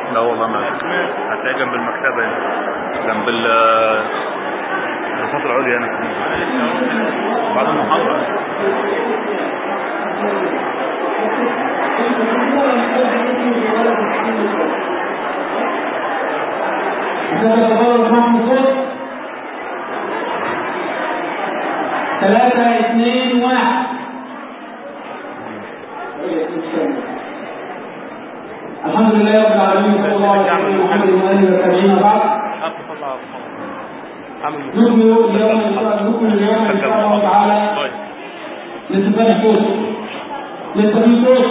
لا والله ما هتلاقي جنب المكتبة هنا، جنب الصف العليا هنا بعد المحاضرة. ثلاثة اثنين واحد. الحمد لله رب العالمين، صلى الله عليه وسلم محمد وآله والتابعين وبعد. نكمل اليوم إن شاء الله تعالى لسه في صوت، لسه في صوت.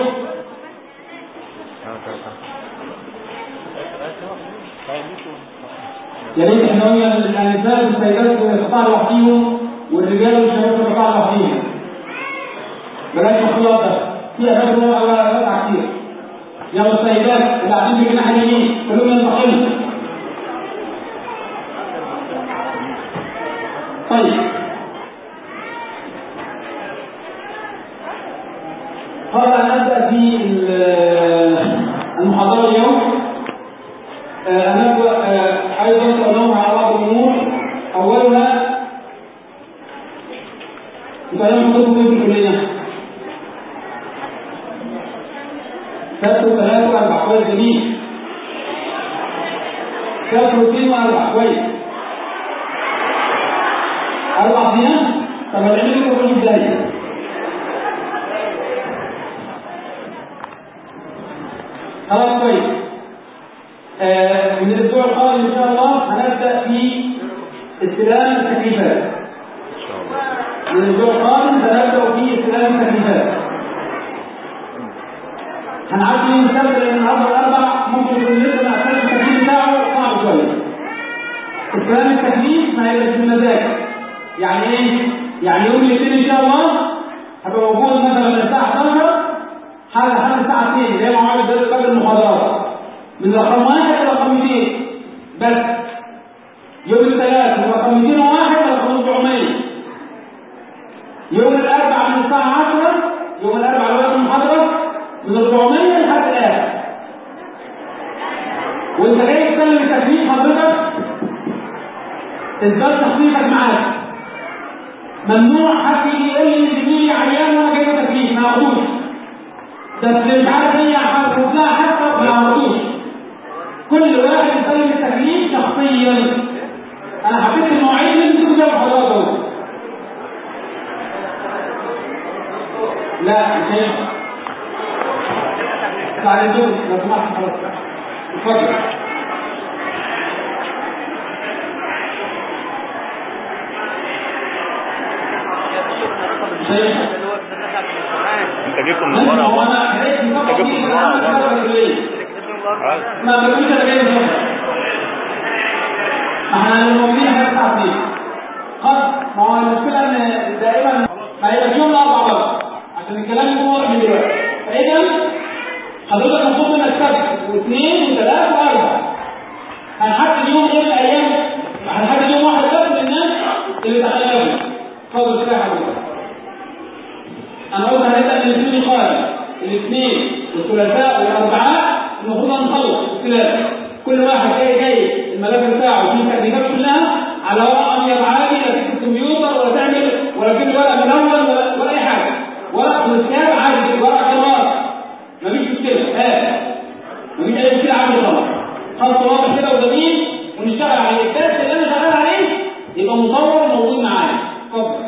يا ريت احنا قلنا النساء والسيدات يقطعوا لوحديهم والرجال والشباب يقطعوا لوحديهم. بلاش الخلاط ده، في أساس هو على رفع كتير. يلا السيدات اللي قاعدين في الجناح اليمين كلهم ينتقلوا. طيب قبل أن نبدأ في المحاضرة اليوم أنا عايز أنوه على بعض الأمور. أولها كلام خطوة في الكلية كسروا 3 و4 كويس جميل، كسروا 2 و4 كويس، 4 أيام. طب هنعمل لكم كل ازاي؟ خلاص كويس. من الأسبوع القادم إن شاء الله هنبدأ في استلام التكليفات. إن شاء الله. من الأسبوع القادم هنبدأ في استلام التكليفات. هنعدي يوم السبت لأن النهارده الأربع ممكن يكون لسه ما أخدش التكليف بتاعه صعب شوية. استلام التكليف ما هيبقاش بالمزاج. يعني إيه؟ يعني يوم الاثنين إن شاء الله هبقى موجود مثلا من الساعة 11 لحد الساعة 2 اللي هي مواعيد قبل المحاضرات. من رقم 1 إلى رقم 200 بس. يوم الثلاث من رقم 201 إلى رقم 400. يوم الأربع من الساعة 10 يوم الأربع لغاية المحاضرة من 400 لحد الآخر. وأنت جاي تسلم التكليف حضرتك إثبات تخفيفك معاك. ممنوع حد يجي يقول لي زميلي عيان وأنا جايب تكليف، ما ياخدوش. ده مش عارف هي حرف حتى ما ياخدوش. كل واحد يسلم التكليف شخصيا. انا حطيت المواعيد اللي انتوا بتقولوا حضراتكم. لا مش هينفع. بعد الدور لو سمحت خلاص. اتفضل. انت جبته من ورا. انت جبته من ورا. ما بقولش انا جاي من احنا الموجودين هنطلع فيه. خلاص ما هو المشكله ان دائما ما هيبقاش يوم الاربعاء برضه عشان الكلام يكون واضح من دلوقتي. فاذا حضرتك المفروض منك سبت واثنين وثلاث واربع. هنحدد يوم ايه الايام؟ هنحدد يوم واحد بس للناس اللي تخلفوا. اتفضل كده يا حضرتك. انا قلت هنبدا من الاثنين القادم، الاثنين والثلاثاء والاربعاء المفروض نخلص الثلاث. كل واحد جاي الملف بتاعه فيه التكليفات كلها على ورق ابيض عادي، لا تكتب الكمبيوتر ولا تعمل ولا تجيب ورق ملون ولا اي حاجه. ورق والكتاب عادي، ورق كراسه مفيش مشكله. مفيش اي مشكله عادي خالص. خط واضح كده وجميل ونشتغل عليه. الدرس اللي انا شغال عليه يبقى مصور موجود معايا. اتفضل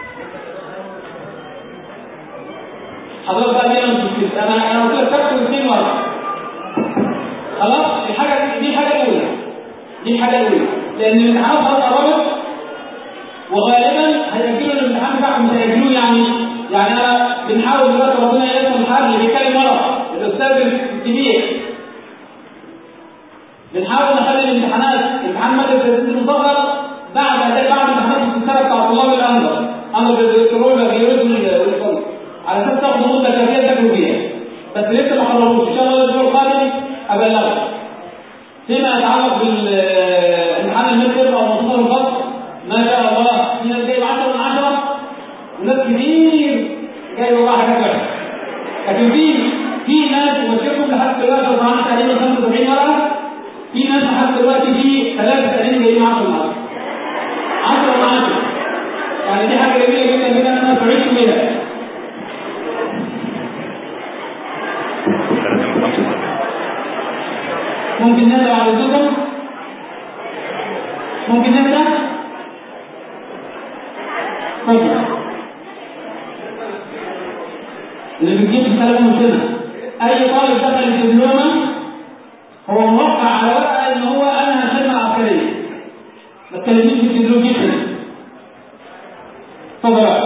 حضرتك بقى. دي انا قلت لك كتب الاثنين ورق. خلاص دي الحاجه الاولى لان الامتحان خلاص قربت وغالبا هيأجلوا الامتحان بتاعهم. مش هيأجلوه يعني انا بنحاول دلوقتي ربنا ييسر الحال. اللي بيتكلم ورا الاستاذ الكبير بنحاول نخلي امتحان ماده التدريس المصغر بعد امتحانات السنه بتاع طلاب الانظر الدكتوراه والفضل على اساس تاخدوا مده كافيه تاكلوا فيها. بس لسه ما خلصوش. ان شاء الله الاسبوع القادم ابلغكم. فيما يتعلق بالامتحان المتر او مصدر الفصل ما شاء الله في ناس جايبه 10 من 10 وناس كتير جايبه بقى حاجات وحشه. لكن في ناس ومشيتهم لحد دلوقتي وصلنا تقريبا 75 ورقه ايه 10 من 10 10 من 10 يعني دي حاجه جميله جدا جدا انا سعيد بيها. ممكن نبدا على الزوم، ممكن نبدا اللي بتجيب الكلام مسلمة. اي طالب دخل الدبلومه هو موقع على ورقه ان هو انا خدمه عسكريه، ما تكلمنيش في الدبلوم جدا. اتفضل.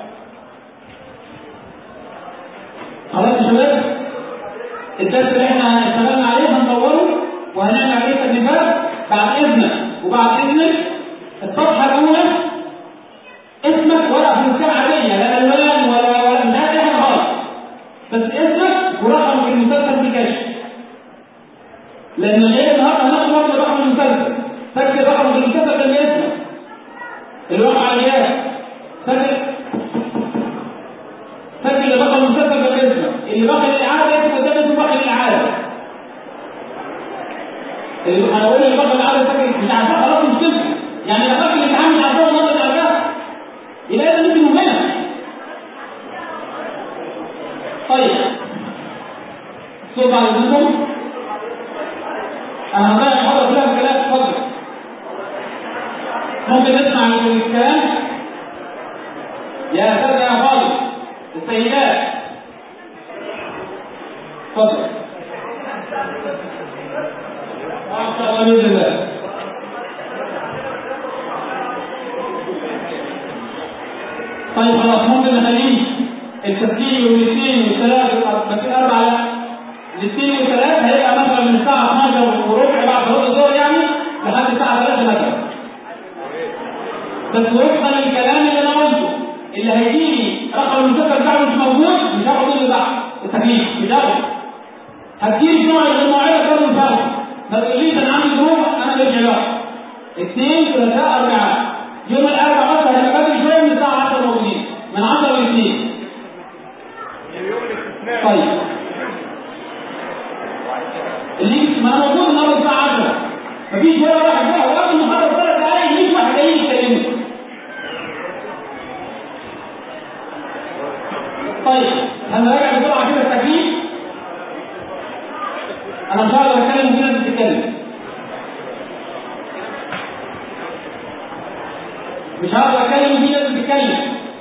خلاص يا شباب، الدرس اللي احنا اشتغلنا عليه هنطوره وهنعمل عليه تدريبات بعد اذنك. وبعد اذنك الصفحه الاولى اسمك ورقه فلوسيه عاديه، لا الوان ولا مش عارف اي حاجه خالص، بس اسمك ورقم المسلسل في كشف. لان غير النهارده هناخد برضه رقم المسلسل، سجل رقم المسلسل ده باسمك. الواقع الجاي سجل رقم المسلسل ده باسمك. اللي باخد الاعاده اسمه ده اسمه باخد الاعاده. انا بقول اللي باخد الاعاده سجل مش عارفه خلاص مشكلته، يعني لو فاكر الامتحان مش عارفه والله مش عارفه يبقى لازم نيجي من هنا. طيب صوت على الزوم. انا هضيع المحاضره كلها بكلام. اتفضل ممكن نسمع الكلام يا استاذ يا فاضل السيدات. اتفضل. ان شاء الله باذن الله. طيب خلاص ممكن نخليه التسجيل والاثنين والثلاث بس الاربعه. الاثنين والثلاث هيبقى مثلا من الساعه 12 وربع بعد صلاه الظهر يعني لحد الساعه 3 مثلا. بس وفقا للكلام اللي انا قلته اللي هيجيلي رقم المسجل بتاعه مش موجود مش هاخد اللي بعد التكليف مش هاخد. هتجيلي في نوع المواعيد كله مش هاخد. ما تقوليش انا عندي ظروف انا برجع لها. اثنين ثلاثاء اربعاء. يوم الاربعاء بس هيبقى بدري شويه من الساعه 10 موجودين من 10 ل 2. طيب اللي ما انا موجود النهارده الساعه 10 مفيش ولا واحد جه وقت المحاضره 3 دقايق مفيش واحد جاي يكلمني. طيب هنراجع بسرعه كده التكليف. انا مش هقدر اتكلم وفي ناس بتتكلم، مش هقدر اتكلم وفي ناس بتتكلم.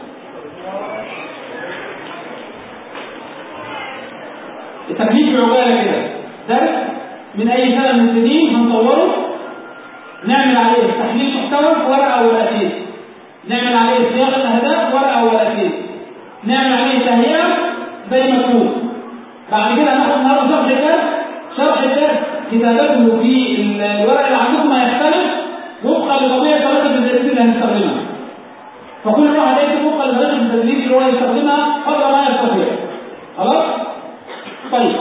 التكليف بعجاله كده درس من اي سنه من السنين هنطوره، نعمل عليه تحليل محتوى في ورقه او ورقتين، نعمل عليه صياغه اهداف ورقه او ورقتين، نعمل عليه تهيئه زي ما تكون. بعد كده هناخد النهارده شرح الدرس كتابته في الورق اللي عندكم هيختلف وفقا لطبيعه طريقه التدريس اللي هنستخدمها. فكل واحد يكتب وفقا لطريقه التدريس اللي هو يستخدمها قدر ما يستطيع. خلاص؟ طيب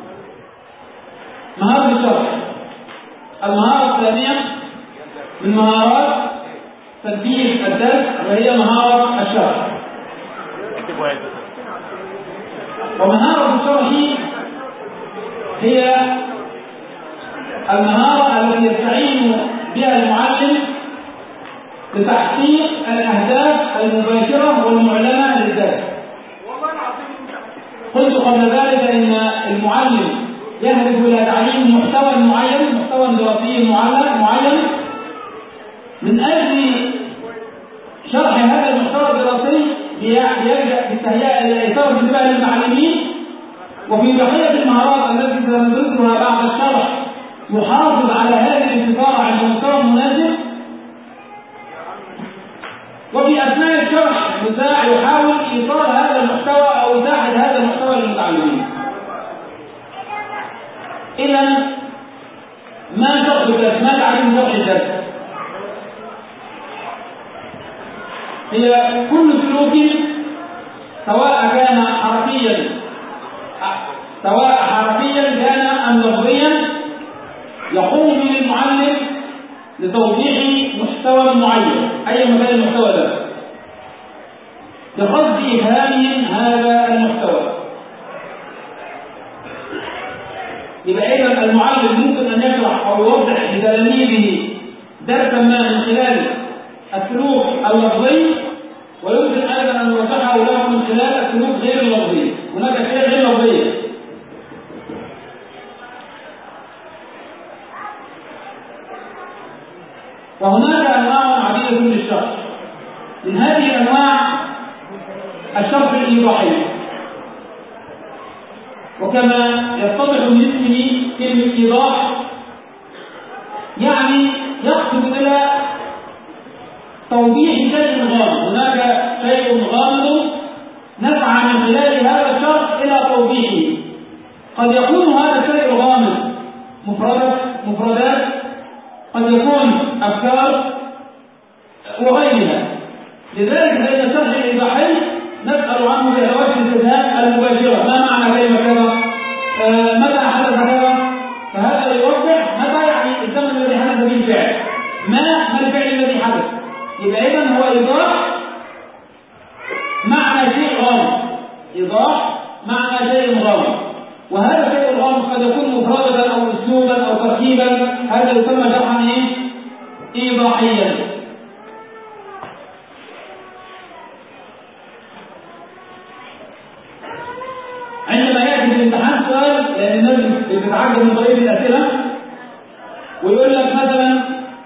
مهارة الشرح. المهارة الثانية من مهارات تدبير الدرس وهي مهارة الشرح. ومهارة الشرح هي المهارة التي يستعين بها المعلم لتحقيق الأهداف المباشرة والمعلنة للدرس. قلت قبل ذلك ان المعلم يهدف الى تعليم محتوى معين، محتوى دراسي معين من اجل شرح هذا المحتوى الدراسي يلجا بالتهيئه الى اثاره انتباه المعلمين. وفي بقيه المهارات التي سندرسها بعد الشرح يحافظ على هذه الاستثاره عند مستوى مناسب. وفي اثناء الشرح يحاول ايصال هذا المحتوى او اتاحه هذا المحتوى للمتعلمين. اذا ما شرح الدرس؟ ما تعليم شرح الدرس؟ هي كل سلوك سواء كان حرفيا كان ام لفظيا يقوم به المعلم لتوضيح محتوى معين اي مكان المحتوى ده بقصد افهامهم هذا المحتوى. يبقى اذا المعلم ممكن ان يشرح او يوضح لتلاميذه درسا ما من خلال السلوك اللفظي، ويمكن ايضا ان نوضحه له من خلال السلوك غير اللفظي. هناك اشياء غير لفظيه. وهناك انواع عديده من الشرح. من هذه الانواع الشرح الايضاحي، وكما يتضح من اسمه كلمه ايضاح يعني يقصد الى توضيح شيء غامض. هناك شيء غامض نسعى من خلال هذا الشرح الى توضيحه. قد يكون هذا الشيء الغامض مفردات، قد يكون افكار وغيرها. لذلك فإن الشرح الإيضاحي نسأل عنه بأدوات الاستفهام المباشرة: ما معنى كلمة كذا؟ متى حدث كذا؟ فهذا يوضح متى، يعني الزمن الذي حدث به الفعل، ما الفعل الذي حدث. يبقى إذن هو إيضاح معنى شيء غامض، إيضاح معنى شيء غامض. وهذا الشيء الغامض قد يكون مفردة أو أسلوبا أو تركيبا، هذا يسمى شرحا إيضاحيا. عندما يأتي في الامتحان سؤال، لأن الناس بتتعجب من طريقة الأسئلة، ويقول لك مثلا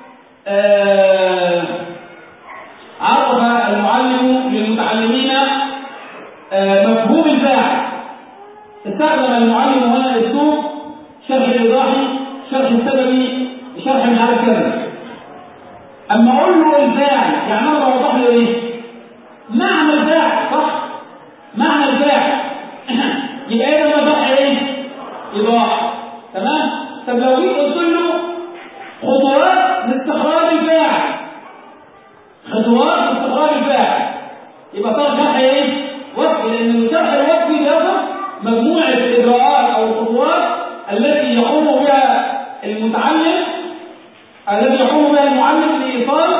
عرف المعلم للمتعلمين مفهوم الفاعل. استخدم المعلم هنا الأسلوب شرح الإيضاحي، شرح السببي، شرح مش عارف كذا. أما أقول له الفاعل، يعني أنا بوضح له إيه؟ معنى الفاعل، صح؟ معنى الفاعل يبقى إذا ما ضح إيه؟ إيضاح. تمام؟ طب لو جيت قلت له خطوات لاستخراج الفاعل، خطوات لاستخراج الفاعل، يبقى صار شرح إيه؟ وصفي، لأن الشرح الوصفي ده مجموعة الإجراءات أو الخطوات التي يقوم بها المتعلم، الذي يقوم بها المعلم لإيصال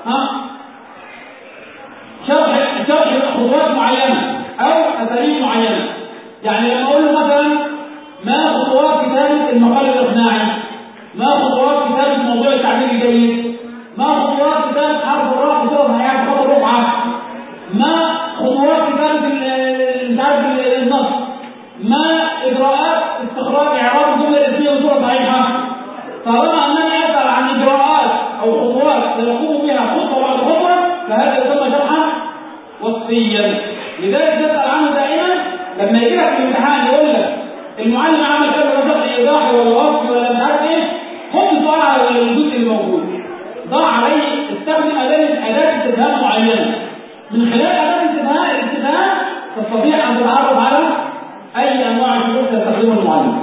شرح خطوات معينة أو أساليب معينة. يعني لما أقول له مثلا ما خطوات كتابة المقال الإقناعي، ما خطوات كتابة موضوع التعبير الجيد، ما خطوات كتابة حرف الراء بصورة صحيحة بخط رفعة، ما خطوات كتابة النص، ما إجراءات استخراج إعراب الجملة الاسمية بصورة صحيحة. طالما أنني أسأل عن إجراءات أو خطوات سيقوم بها خطوة بعد خطوة، فهذا يسمى شرحا وصفيا. لذلك نسأل عنه دائما لما يجي لك في الامتحان يقول لك المعلم عمل كذا شرح إيضاحي ولا وصفي ولا مش عارف إيه، حط السؤال على الجزء الموجود، ضع عليه، استخدم أداة استفهام معينة. من خلال أداة الاستفهام تستطيع أن تتعرف على أي أنواع الشروط تستخدمها المعلم.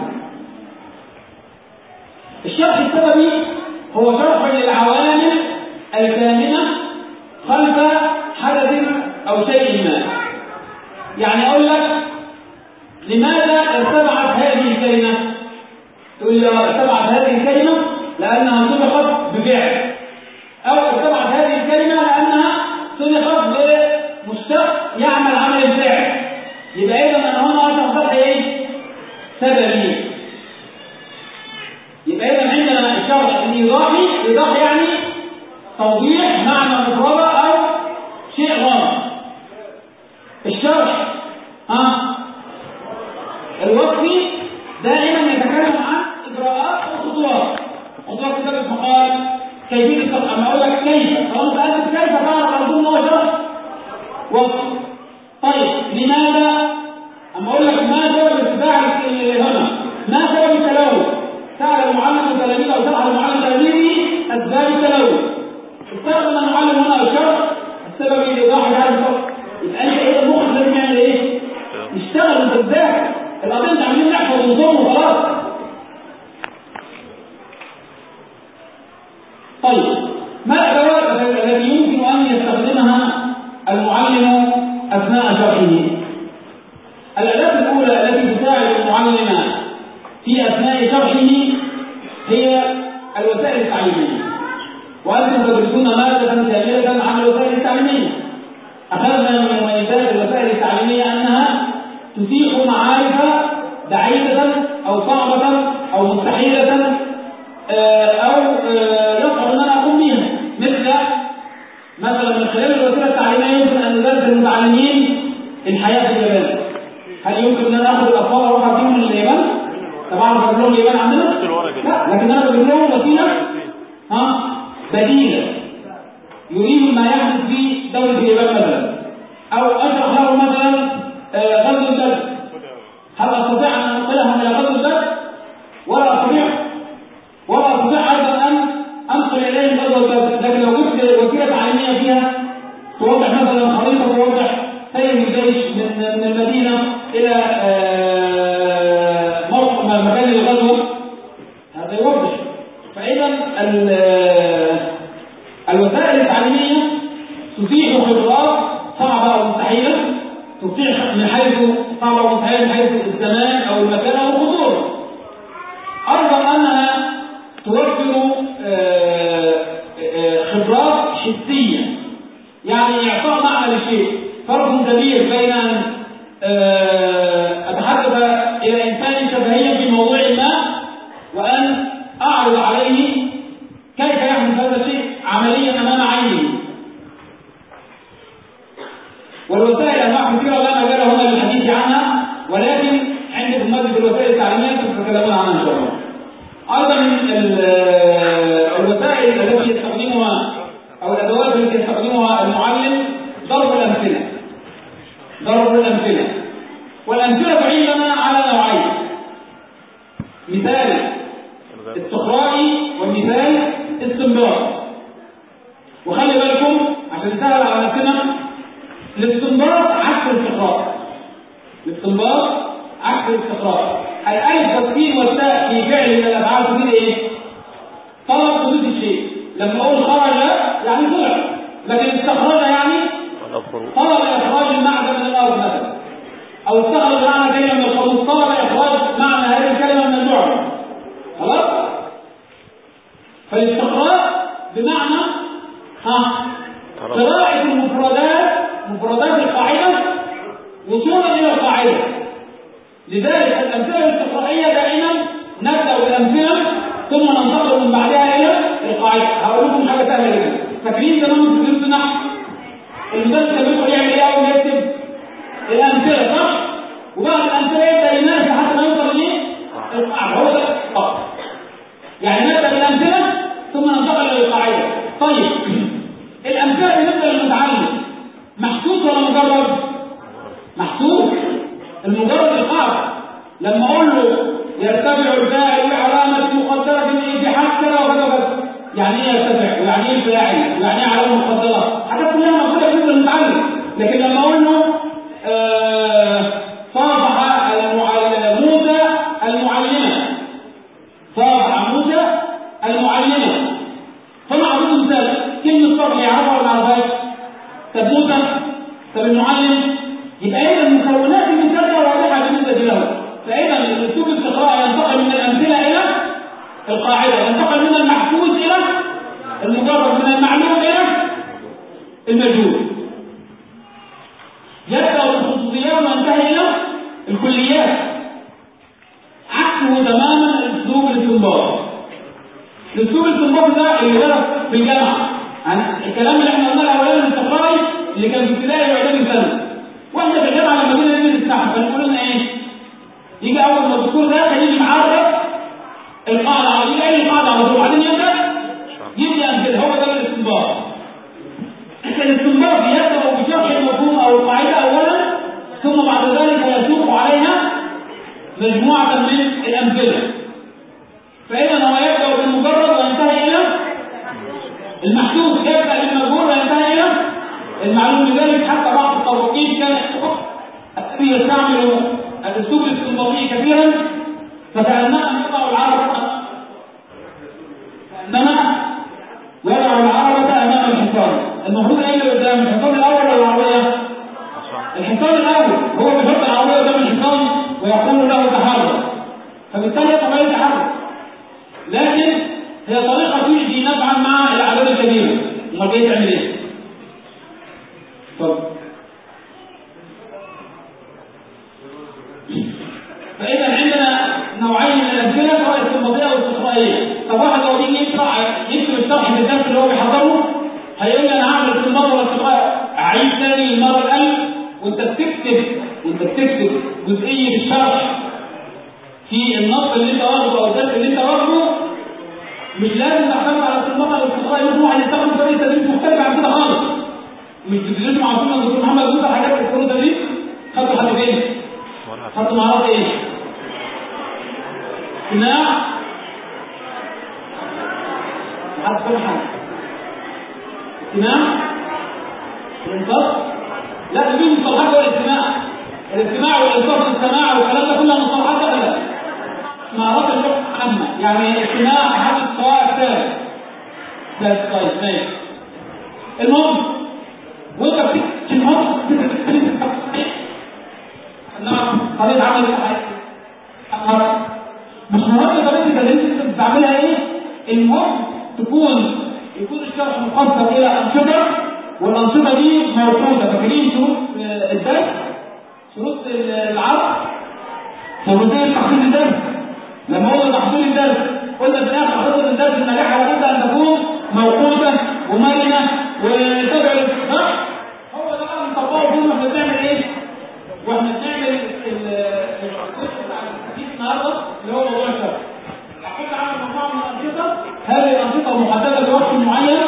الشرح السببي هو شرح للعوامل الكامنة خلف حدث أو شيء ما. يعني أقول لك لماذا ارتفعت هذه الكلمة؟ تقول لي ارتفعت هذه الكلمة لأنها سبقت بفعل، أو ارتفعت هذه الكلمة لأنها سبقت بمشتق يعمل عمل الفعل. يبقى إذا أنا هنا أشرح إيه؟ سببي. يبقى إذا عندنا الشرح الإيضاحي، إيضاح يعني توضيح معنى مفردة أو شيء غامض. الشرح الوصفي دائما يتكلم عن إجراءات وخطوات، خطوات كتابة مقال، كيفية الشرح. أما أقول لك كيف، فأنت سألت كيف تعرف على طول إن هو شرح وصفي. طيب لماذا؟ أما أقول لك ما سبب ارتفاع هنا؟ ما سبب التلوث؟ سأل المعلم التلاميذ أو شرح المعلم تلاميذه أسباب التلوث. استخدم المعلم هنا الشرح السببي لإيضاح هذا الشرح. يبقى أنت إيه المخرج لازم يعمل إيه؟ يشتغل أنت بذاك. القضية أنت عاملين نحفظ ونصوم وخلاص. طيب ما الأدوات التي يمكن أن يستخدمها المعلم أثناء شرحه؟ الأداة الأولى التي تساعد المعلم في أثناء شرحه هي الوسائل التعليمية. وأنتم تدرسون مادة كاملة عن الوسائل التعليمية. أخذنا من مميزات الوسائل التعليمية أنها تتيح معارف بعيدة أو صعبة أو مستحيلة أو يصعب أن أنا أقوم عارف لهم اليابان عندنا؟ لا، لكن انا بجيب لهم وسيله بديله يريد ما يحدث في دوله اليابان مثلا، او اشرح لهم مثلا غزو البلد. هل استطيع ان انقلهم الى غزو البلد؟ ولا استطيع ايضا ان انقل اليهم غزو البلد. لكن لو جبت وسيله تعليميه فيها توضح مثلا خريطه توضح سير الجيش من المدينه الى مكان الغزو، هذا يوضح. فاذا الوسائل التعليميه تتيح خبرات صعبه او مستحيله، تتيح من حيث صعبه او مستحيله من حيث الزمان او المكان او الخطوره. ايضا انها توفر خبرات حسيه، يعني اعطاء معنى للشيء. فرق كبير بين ان اتحدث الى انسان شفهيا في موضوع ما وان اعرض عليه كيف يحدث هذا الشيء عمليا امام عينه. والوسائل انواع كثيره لا مجال هنا للحديث عنها، ولكن عندكم ماده الوسائل التعليميه تتكلمون عنها ان شاء الله. ايضا الوسائل التي يستخدمها او الادوات التي يستخدمها المعلم ضرب الامثله. والامثله عندنا على نوعين: مثال استقرائي ومثال استنباط. وخلي بالكم عشان نسهل على نفسنا، الاستنباط عكس الاستقراء. الالف والسين والتاء في فعل من الافعال تفيد ايه؟ طلب حدوث الشيء. لما اقول خرج يعني طلع، لكن استخرج يعني طلب اخراج المعنى من الارض مثلا، او استخرج معنى كلمه من القاموس، طلب اخراج معنى هذه الكلمه من اللعبه. خلاص؟ فالاستقراء بمعنى قراءة مفردات القاعدة وصولا إلى القاعدة. لذلك الأمثلة الاستقرائية دائما نبدأ بالأمثلة ثم ننتقل من بعدها إلى القاعدة. هقول لكم حاجة سهلة جدا. فاكرين زمان في درس النحو المدرس كان بيدخل يعمل إيه أول ما يكتب؟ الأمثلة، صح؟ وبعد الأمثلة يبدأ يناسب حتى ما يوصل إيه؟ القاعدة. هو ده الفرق. يعني نبدأ بالأمثلة ثم ننتقل إلى القاعدة. طيب الأمثلة بالنسبة للمتعلم محسوس ولا مجرد؟ محسوس. المجرد القاعدة. لما أقول له يرتفع الفاعل بعلامة مقدرة في حد كذا وكذا وكذا، يعني إيه يرتفع؟ ويعني إيه الفاعل؟ ويعني إيه علامة مقدرة؟ حاجات كلها موجودة بالنسبة للمتعلم. لكن لما أقول له صافح موسى المعلمة، صافح موسى المعلمة، فأنا أعطيك مثال. كلمة صافح يعرفها ولا ما يعرفهاش؟ طب موسى، طب المعلم، يبقى إذا المكونات المثال واضحة بالنسبة له. فإذا الأسلوب الاستقراء ينتقل من الأمثلة إلى القاعدة، ينتقل من المحفوظ إلى المجرد، من المعلوم إلى المجهول. يبدأ بالخصوصيات وينتهي إلى الكليات. عكسه تماما الأسلوب الاستنباطي. الأسلوب الاستنباطي ده اللي درس في الجامعة، عن الكلام اللي احنا قلناه الأولاني الاستقرائي اللي كان في ابتدائي وإعدادي سنة. واحنا في الجامعة لما جينا ندرس النحو فنقول لنا إيه؟ يجي أول ما الدكتور ده هيجي معرف القاعدة، يجي أي قاعدة على طول، وبعدين يبدأ أمثلة. هو ده الاستنباط. الاستنباط يبدأ بشرح المفهوم أو القاعدة أولا، ثم بعد ذلك يسوق عليها مجموعة من الأمثلة. فإذا هو يبدأ بالمجرد وينتهي إلى المحسوس، يبدأ بالمجهول وينتهي إلى المعلوم. لذلك حتى بعض التطبيقين كان يستعمل الأسلوب الاستنباطي كثيرا، فكأنما يضع العربة أمام الحصان. المفروض ايه اللي قدام؟ الحصان الاول ولا العربيه؟ الحصان الاول. هو بيحط العربيه قدام الحصان ويقول له تحرك، فبالتالي يطلع يتحرك. لكن هي طريقه تجدي نفعا مع الاعداد الكبيره. امال جاي تعمل ايه؟ طب فاذا عندنا نوعين من الامثله، سواء استنباطيه او استقرائيه. طب واحد لو يجي يكتب الشرح في الدرس اللي هو بيحضره هيقول لي انا هعمل استنباط ولا استقراء؟ اعيد ثاني المره الالف وانت بتكتب جزئيه الشرح في النص اللي انت واخده مش بتدرسوا مع عبد الدكتور محمد موسى حاجات الكروت دي؟ خدوا حد فين؟ خدوا مهارات ايه؟ اجتماع حد كل حاجه اجتماع الانصاف لا دي مصطلحات الاجتماع والانصاف والسماع والكلام ده كله مصطلحات ولا مهارات اللغه عامه يعني اجتماع حد سواء الثالث ده كويس ماشي المهم وانت بتتكلم نعم طريقه عمل مش مهم طريقه اللي انت بتعملها ايه المهم يكون الشرح مقسم الى انشطه والانشطه دي موجوده فاكرين شروط الدرس شروط العرض شروطين تحضير الدرس لما قلنا تحضير الدرس قلنا في الاخر خطه الدرس النجاح على بد ان تكون موجوده ومرنه وتبعد صح هو ده بقى نطبقه فين واحنا بنعمل ايه واحنا بنعمل الجزء بتاع التدريس النهارده اللي هو موضوع الشرح هحط عامل مجموعه من الانشطه هذه الانشطه محدده بوقت معين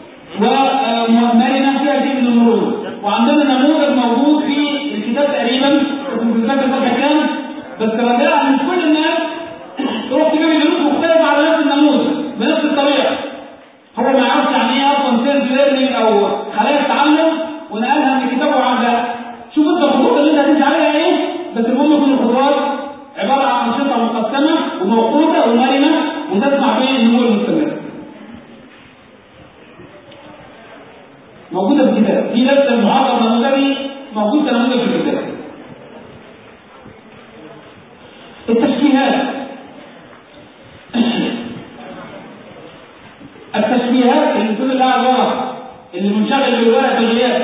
ومرنه فيها شيء من المرونه وعندنا نموذج موجود في الكتاب تقريبا مش فاكر صفحه كام بس رجاء من كل الناس تروح تجيب دروس مختلفه على نفس النموذج بنفس الطريقه هو ما يعرفش يعني ايه اصلا سيلف ليرنينج او خلايا التعلم ونقلها من الكتاب وعندها شوف انت الخطوط اللي انت هتمشي عليها ايه بس المهم كل الخطوات عباره عن انشطه مقسمه وموقوته ومرنه وتسمع بين النمو المستمر موجوده في الكتاب في نفس المحاضره النموذجي موجود كنموذج في الكتاب التشبيهات اللي بتقول لها الورق اللي منشغل بالورق في الغياب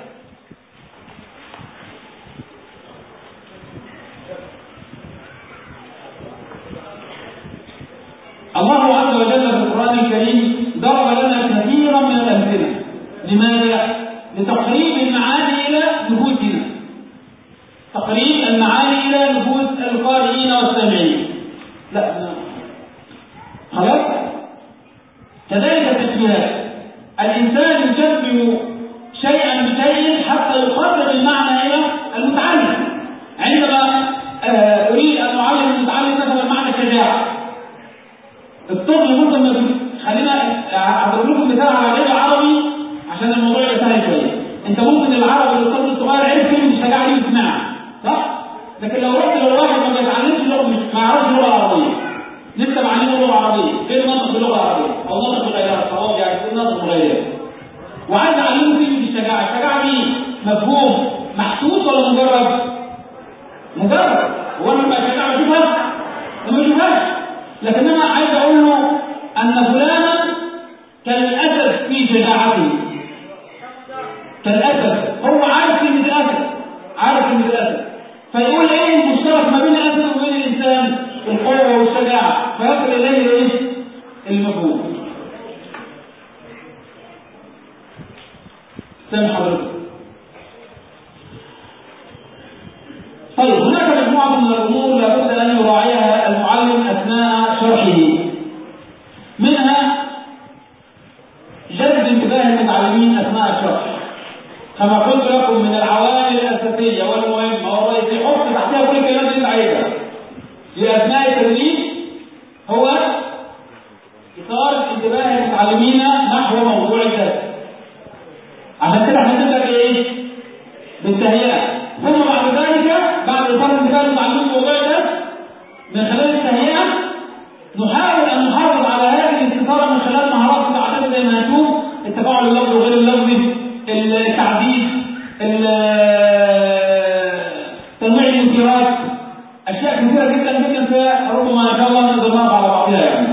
الله عز وجل في القرآن الكريم ضرب لنا كثيرا من الأمثلة لماذا؟ لتقريب المعاني إلى نفوسنا تقريب المعاني إلى نفوس القارئين والسامعين لا خلاص كذلك التشبيهات الإنسان يشبه شيئا بشيء حتى يقرب المعنى إلى المتعلم عندما أريد أن أعلم المتعلم مثلا معنى الشجاعة الطفل ممكن ما خلينا أضرب لكم مثال على غير العربي عشان الموضوع يبقى سهل شوية أنت ممكن العربي للطفل الصغير عرف كلمة الشجاعة دي بتسمعها صح؟ لكن لو رحت لواحد ما بيتعلمش لغة ما يعرفش اللغة العربية لسه معلمه لغة عربية غير نطق باللغة العربية أو نطق بغيرها صواب يعني يكون نطق بغيرها وعايز أعلمه كلمة الشجاعة دي مفهوم محسوس ولا مجرد؟ مجرد هو أنا لما الشجاعة بشوفها؟ ما بشوفهاش لكن أنا عايز أقول له أن فلانا كالأسد في شجاعته كالأسد هو عارف كلمة الأسد فيقول ايه المشترك ما بين الأسد وبين الإنسان القوة والشجاعة فيصل إليه ايه المفهوم سامح حضرتك طيب هناك مجموعة من الأمور لابد أن يراعيها المعلم أثناء شرحه منها جذب انتباه المتعلمين أثناء الشرح كما قلت لكم من العوامل الأساسية والمهمة والرئيسية حط تحتها كل الكلمات اللي انت عايزها لأثناء التدريس هو إثارة انتباه المتعلمين نحو موضوع الدرس عشان كده احنا نبدأ بإيه؟ بالتهيئة ثم بعد ذلك بعد إثارة انتباه المتعلمين موضوع الدرس من خلال التهيئة نحاول أن نحافظ على هذه الاستثارة من خلال مهارات متعددة زي ما هنشوف التفاعل اللفظي وغير اللفظي التعديل تنويع المثيرات اشياء كثيره جدا جدا فيها ربما ان شاء الله نقدر على بعضها يعني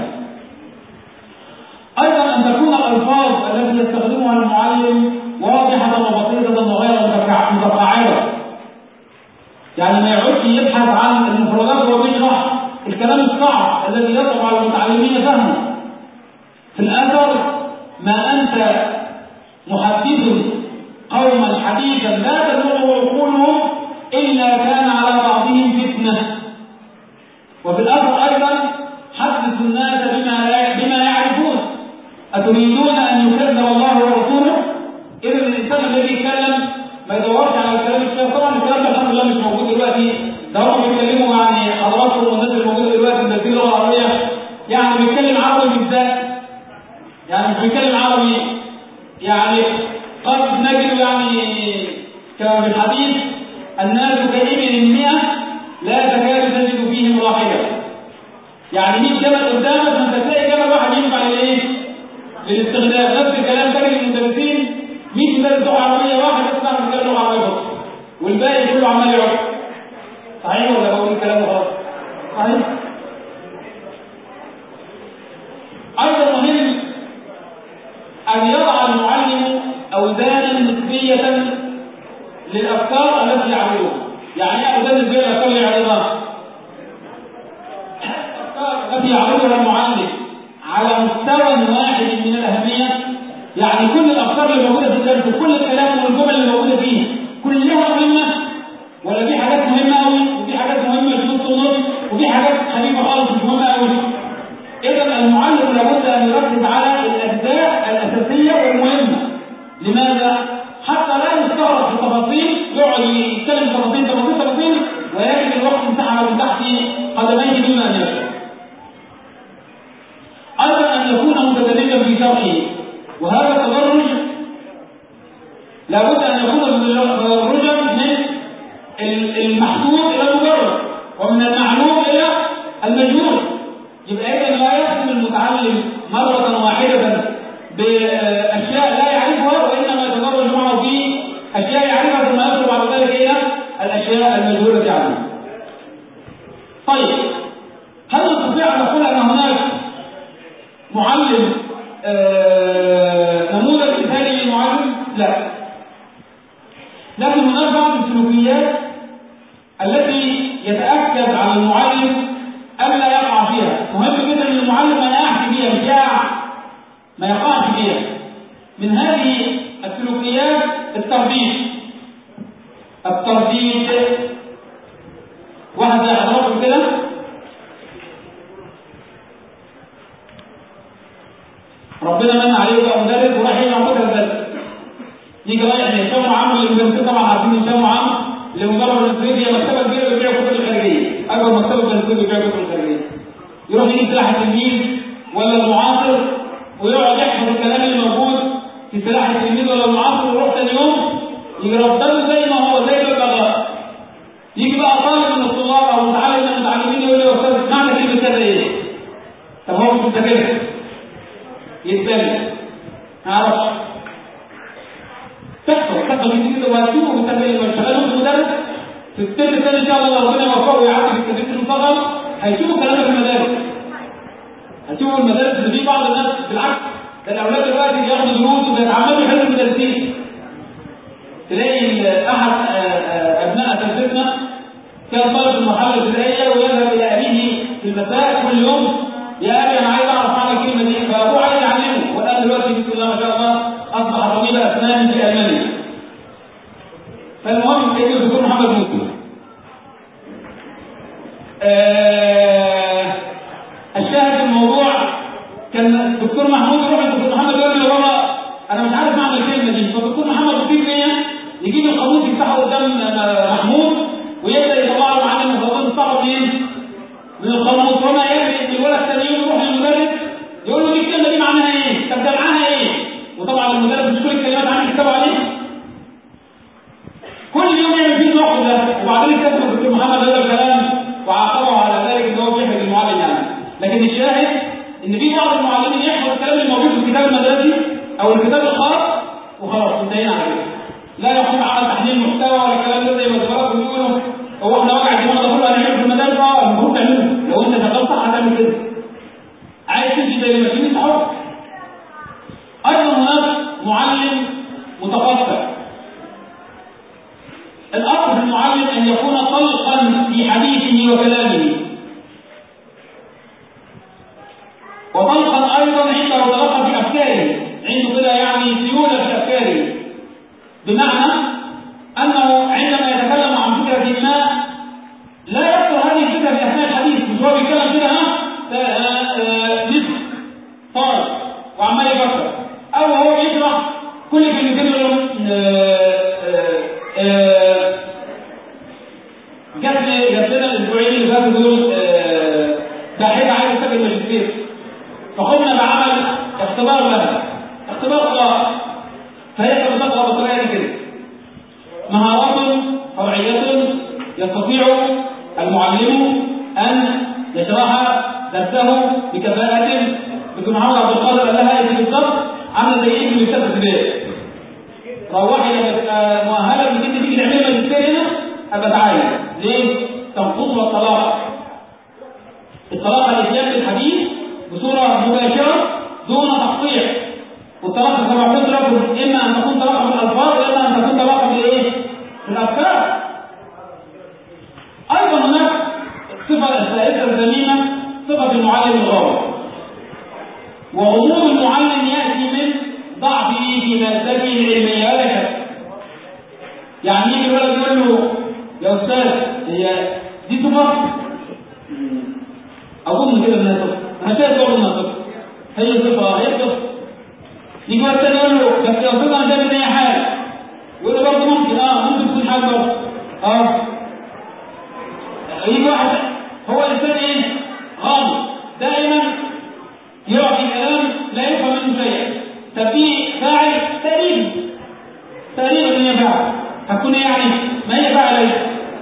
ايضا ان تكون الالفاظ التي يستخدمها المعلم واضحه وبسيطه وغير متقاعده يعني ما يقعدش يبحث عن المفردات وهو بيشرح الكلام الصعب الذي يصعب على المتعلمين فهمه في الاثر ما انت محدث قوما حديثا لا تبلغه عقولهم إلا كان على بعضهم فتنة وفي الأثر أيضا حدث الناس بما يعرفون أتريدون أن يكذب الله ورسوله إذا الإنسان الذي يعني بيتكلم عربي بالذات، يعني مش بيتكلم عربي، يعني قد نجد يعني كما في الحديث الناس كإبل 100 لا تكاد تجد فيهم راحلة. يعني 100 جبل قدامك انت تلاقي جبل واحد ينفع للايه؟ للاستخدام. نفس الكلام تجد المدرسين 100 مدرس لغة عربية واحد يسمع بيتكلم لغة عربية بس، والباقي كله عمال يعرف. صحيح ولا بقول الكلام غلط؟ صحيح. أيضا مهم أن يضع المعلم أوزانا نسبية للأفكار التي يعرضها. يعني ايه أوزان نسبية للأفكار اللي يعرضها؟ الأفكار التي يعرضها المعلم على مستوى واحد من الأهمية، يعني كل الأفكار اللي موجودة في الدرس وكل الكلام والجمل اللي موجودة فيه كلها مهمة، ولا في حاجات مهمة قوي وفي حاجات مهمة في نص ونص وفي حاجات خفيفة خالص مش مهمة قوي؟ إذا المعلم لابد أن يركز على الأجزاء الأساسية والمهمة. لماذا؟ حتى لا يستغرق في التفاصيل، يقعد يتكلم تفاصيل ويجد الوقت انتهى من تحت قدميه دون أن يشعر. أيضا أن يكون متدرجا في شرحه، وهذا التدرج لابد أن يكون تدرجا من المحدود إلى المجرد، ومن المعلوم إلى المجهول. يبقى إذا لا يختم المتعلم مرة واحدة بأشياء لا يعرفها، وإنما يتدرج معه في أشياء يعرفها ثم يصل بعد ذلك إلى الأشياء المجهولة عنه. طيب، هل نستطيع أن نقول أن هناك معلم نموذج مثالي للمعلم؟ لا. لكن هناك بعض السلوكيات التي يتأكد على المعلم ألا يقع فيها. مهم جدا أن المعلم ما يقعش فيها، ما يقعش فيها. من هذه السلوكيات الترديد. واحد زي حضراتكم كده ربنا من عليه بقى مدرس وراح يعمل الدرس، يجي رايح لهشام وعمرو اللي المدرسين طبعا عارفين هشام وعمرو اللي مدرب الانجليزي، هي مكتبه كبيره بتبيع كتب الخارجيه، اكبر مكتبه في الانجليزي بتبيع كتب الخارجيه. يروح يجيب سلاح التلميذ ولا المعاصر ويقعد يحفظ الكلام اللي موجود في سلاح التلميذ ولا المعاصر، ويروح ثاني يوم يردده زي ما هو زي البغاء. يجي بقى طالب من الطلاب او متعلم من المتعلمين يقول له يا استاذ معنى كلمه كذا ايه؟ طب هو مش متذكرها، يتكلم ما يعرفش. تحصل دي كده، وهتشوفوا بالتمرين لما يشتغلوا في المدرس في الترم الثاني ان شاء الله ربنا يوفقه ويعدي في التدريس المصغر، هيشوفوا الكلام في المدارس. هتشوفوا المدارس اللي في بعض الناس بالعكس، ده الاولاد دلوقتي بياخدوا دروس وبيتعمدوا يحلوا المدرسين. تلاقي احد ابناء تلامذتنا كان طالب في المرحله الابتدائيه ويذهب الى ابيه في المساء كل يوم، يا ابي انا عايز اعرف معنى الكلمه دي، فابوه عايز يعلمه، والان دلوقتي بسم الله ما شاء الله اصبح طبيب اسنان في المانيا. فالمهم سيدي الدكتور محمد موسى الشاهد في الموضوع كان الدكتور محمود يروح للدكتور محمد يقول له يا بابا انا مش عارف معنى الكلمه دي، فالدكتور محمد يجيب يجيب القاموس يفتحه قدام محمود ويبدا يطلع له معلم القاموس بتاعه منين؟ من القاموس. وما يدري ان الولد ثاني يوم يروح للمدرس يقول له دي الكلمه دي معناها ايه؟ طب ده معناها ايه؟ وطبعا المدرس مش كل الكلمات عامل كتابه عليها. كل يوم يعمل فيه الموقف ده، وبعدين كتب الدكتور محمد هذا الكلام وعاقبه على ذلك ان هو بيحرج المعلم يعني. لكن الشاهد ان في بعض المعلمين يحفظ الكلام اللي موجود في الكتاب المدرسي او الكتاب الخاص وخلاص انتهينا على كده، لا يقوم على تحليل محتوى ولا الكلام ده زي ما الزملاء بيقولوا هو احنا وجع الدماغ ده كله هنعمله في المدارس. المفروض تعمله، لو انت شغال صح هتعمل كده، عايز تمشي زي ما تمشي حر. ايضا هناك معلم متقطع. الأصل في المعلم أن يكون طلقا في حديثه وكلامه، وطلقا أيضا عنده طلقا في أفكاره، عنده كده يعني سيولة في أفكاره، بمعنى أنه عندما يتكلم عن فكرة ما لا يذكر هذه الفكرة في أثناء الحديث، مش هو بيتكلم كده نصف طارق وعمال يفكر، أو هو بيشرح كل كلمتين يقول جات لنا الاسبوعين اللي فاتوا دول باحثه عايز تسجل ماجستير فقمنا بعمل اختبار لها، اختبار قراءة، فهي كانت بتقرأ بالطريقة كده: مهارات فرعية يستطيع المعلم أن يشرح درسه بكفاءة. دكتور محمد عبد القادر قال لها ايه بالظبط؟ عامله زي ابن الاستاذ ابتدائي. روحي لما تبقى مؤهله انك انت تيجي تعملي ماجستير هنا ابقى تعالي. ليه؟ تنقض والطلاق. الطلاق الاتيان بالحديث بصوره مباشره دون تقطيع. والطلاق كما قلت لكم اما ان تكون طلاقه بالالفاظ واما ان تكون طلاقه بالايه؟ بالافكار. ايضا هناك صفه السائده الذميمه، صفه المعلم الغاوي. وغموض المعلم ياتي من ضعفه في مادته العلميه ولا شك. يعني يجي الولد يقول له يا استاذ هي دي صفه؟ اظن كده انها صفه، انا شايف برضه انها صفه، هي صفه هي صفه. يجي واحد تاني يقول له بس يا استاذ انا شايف ان هي حاجه، يقول له برضه ممكن ممكن تكون حاجه برضه يجي واحد هو الانسان ايه؟ غامض دائما يعطي كلام لا يفهم منه شيئا. طب في فاعل تقريبا ان هي فاعل هتكون يعني ما هي فاعل ايه؟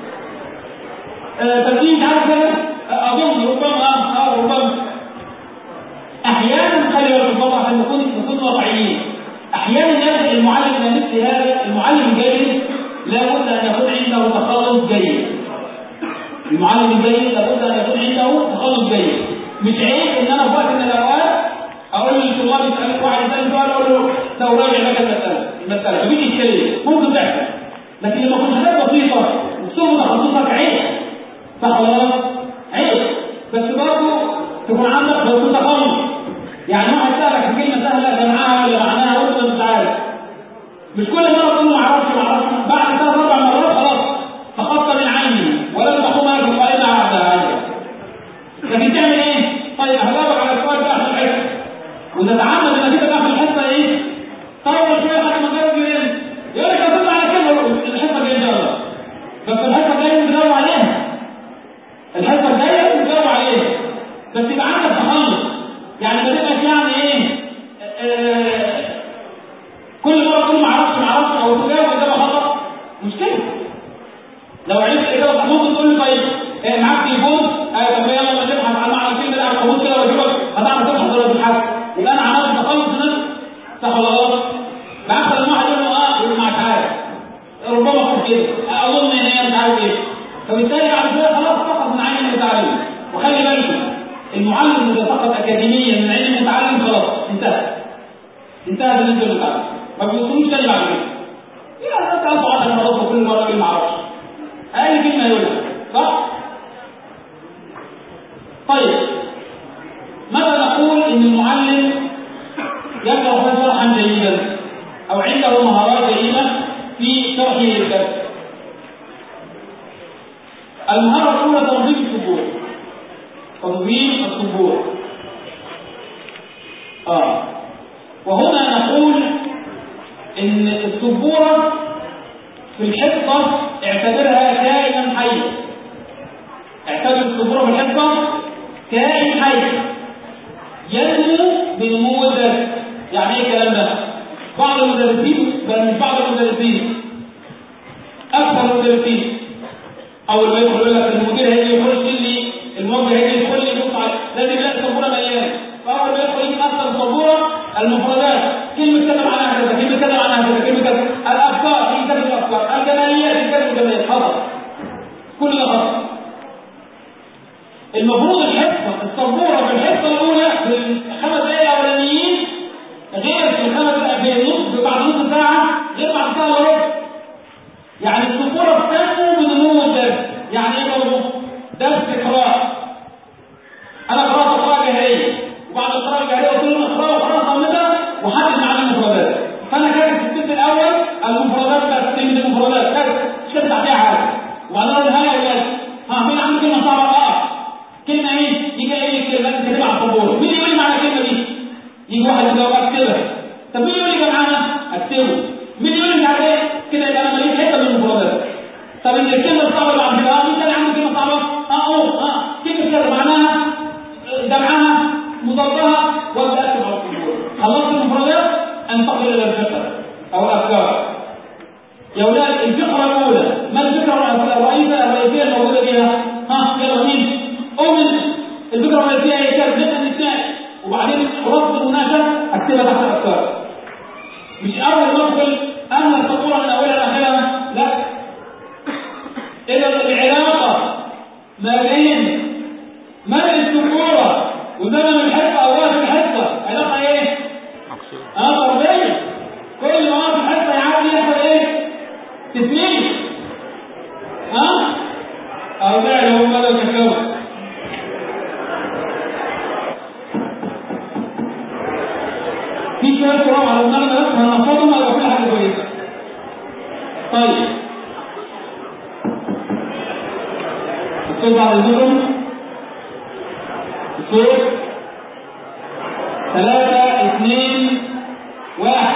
طب دي مش عارف كده اظن ربما احيانا خلي بالك برضه عشان نكون واقعيين. احيانا يلجا المعلم الى مثل هذا. المعلم الجيد لابد ان يكون عنده تخلص جيد. المعلم الجيد لابد ان يكون عنده تخلص جيد. مش عيب ان انا في وقت من الاوقات اقول للطلاب يسالك واحد يسال سؤال اقول له لو راجع لك المساله مفيش اشكاليه ممكن تحصل، لكن لما تكون حاجات بسيطه وتصوم تخصصك عيب، صح ولا لا؟ عيب. بس برضه تكون عندك بس تخلص. يعني واحد سالك في كلمه سهله جمعها ولا معناها وانت مش عارف، مش كل مره تقول له ما اعرفش بعد 3 4 مرات خلاص سقطت من عيني ولم تقوم معك القائمه بعدها. لكن تعمل ايه؟ طيب هجاوبك على السؤال ده احنا الحصه وتتعمد انك انت في الحصه ايه؟ طول شويه لحد ما تجاوب جنين. يقول لك هتطلع على كده الحصه الجايه ان شاء الله. بس الحصه الجايه بتجاوب عليها. الحصه الجايه بتجاوب عليها. بس يبقى عندك تخلص. يعني ما تبقاش يعني ايه؟ كل مره تقول ما اعرفش او تجاوب اجابه خطا. مشكله. لو عرفت اجابه ممكن تقول له طيب معاك تليفون طب يلا ما تبحث عن معنى الكلمه دي على القاموس كده واجيبك هتعرف تبحث ولا تبحث. يبقى انا عملت تخلص نفسي، صح ولا غلط؟ بعد لما واحد يقول له يقول معاك عارف ربما تكون كده اظن ان هي مش عارف ايه. فبالتالي بعد كده خلاص سقط من عين المتعلم. وخلي بالك المعلم اذا سقط اكاديميا من عين المتعلم خلاص انتهى بالنسبه للمتعلم. ما بيوصلوش تاني بعد كده. يا انت 10 مرات وكل مره كلمه ما اعرفش. اي كلمه يقولها صح؟ طيب ماذا نقول ان المعلم يشرح شرحا جيدا او عنده مهارات جيده في شرحه للدرس؟ المهاره الاولى تنظيم السبوره. وهنا نقول ان السبوره في الحصه اعتبرها كائنا حيا. اعتبر السبوره في الحصه كائن حي ينمو بنمو الدرس. يعني ايه الكلام ده؟ بعض المدرسين بل مش بعض المدرسين اكثر المدرسين اول ما يدخل يقول لك المدير هيجي يخش لي الموجه هيجي يدخل لي يبص على لازم يلاقي السبوره مليانه. فاول ما يدخل يجي اكثر السبوره المفردات كلمه كذا معناها كذا كلمه كذا معناها كذا كلمه كذا الافكار هي كذا الافكار الجماليات هي كذا الجماليات خطا. كل ده خطا. المفروض السبوره في الحصه الاولى بالخمس دقائق الاولانيين غير في الخمس دقائق بعد نص ساعه غير بعد ساعه الا ربع. يعني السبوره بتنمو بنمو الدرس. يعني ايه برضه؟ درس إلى الفكرة أو الأفكار. يا أولاد الفكرة الأولى، ما الفكرة الرئيسية الموجودة فيها؟ يلا مين؟ الفكرة الرئيسية هي كده، نبدأ نتناقش وبعدين خلاصة المناقشة أكتبها تحت الأفكار. مش أول ما أدخل أنا الخطورة من أولها لآخرها، لا. إذا العلاقة ما بين ملء السبورة وزمن الحصة أو وقت الحصة علاقة إيه؟ طردية. كل ما وقت الحصة يعدي يحصل إيه؟ تسليم. أو لا لو هم بدأوا يتكلموا. في شوية كلام على المرمى بس هنفضهم ولا كل حاجة كويسة. طيب. الصوت بعد الظهر. الصوت 3 2 1.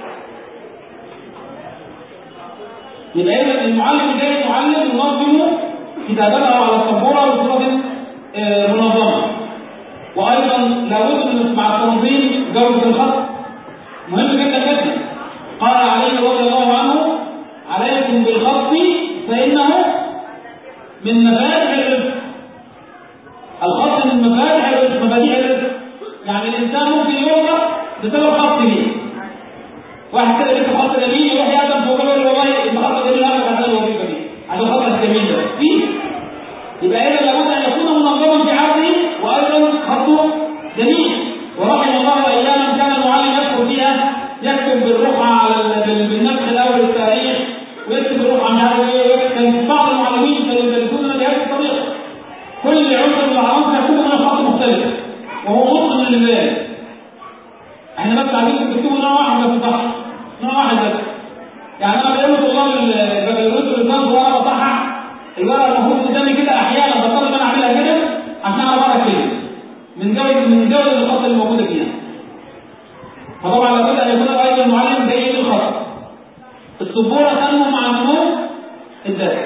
يبقى إذا المعلم جاي معلم ينظم كتابته على السبورة بصورة منظمة. وأيضا لابد من مع التنظيم جودة الخط مهم جدا جدا. قال علي رضي الله عنه: عليكم بالخط فإنه من مفاتيح الرزق. الخط من مفاتيح الرزق. يعني الإنسان ممكن يرزق بسبب خط ليه. واحد كده لسه خط جميل يروح يقدم فوق يقول والله الخط جميل هذا عشان الوظيفة دي عشان الخط الجميل ده فيه. يبقى إذا لابد أن يكون منظما في عرضه وأيضا خطه جميل. ورحم الله أياما كان المعلم يذكر فيها يكتب بالرقعة بالنسخ الأول التاريخ ويكتب بالرقعة مش عارف إيه. كان بعض المعلمين كانوا يدرسون بهذه الطريقة. كل عنصر من العناصر يكتبوا من خط مختلف وهو متقن لذلك. احنا بس عايزين تكتبوا نوع واحد بس صح، نوع واحد بس. يعني انا بقول لطلاب البكالوريوس والليسانس وانا بصحح الورقه المفروض قدامي كده احيانا بضطر ان انا اعملها كده عشان اعرف اقرا كلمه من جوده الخط اللي موجوده فيها. فطبعا لابد ان يكون ايضا المعلم جيد الخط. السبوره تنمو مع نمو الدرس.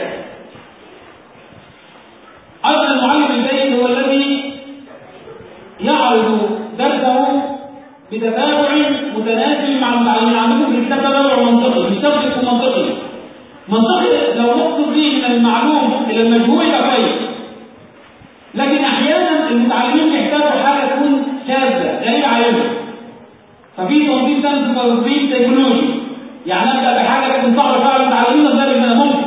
ايضا المعلم الجيد هو الذي يعرض درسه بتتابع متناسب مع المتعلمين. عندكم في الكتاب تتابع منطقي، مش تفكير منطقي. لو نقصد فيه من المعلوم الى المجهول يبقى كويس. لكن احيانا المتعلمين يحتاجوا حاجه تكون شاذه غريبه عليهم. ففي تنظيم تنظيم تكنولوجي. يعني ابدا بحاجه تكون صعبه فعلا المتعلمين لدرجه انها ممكن.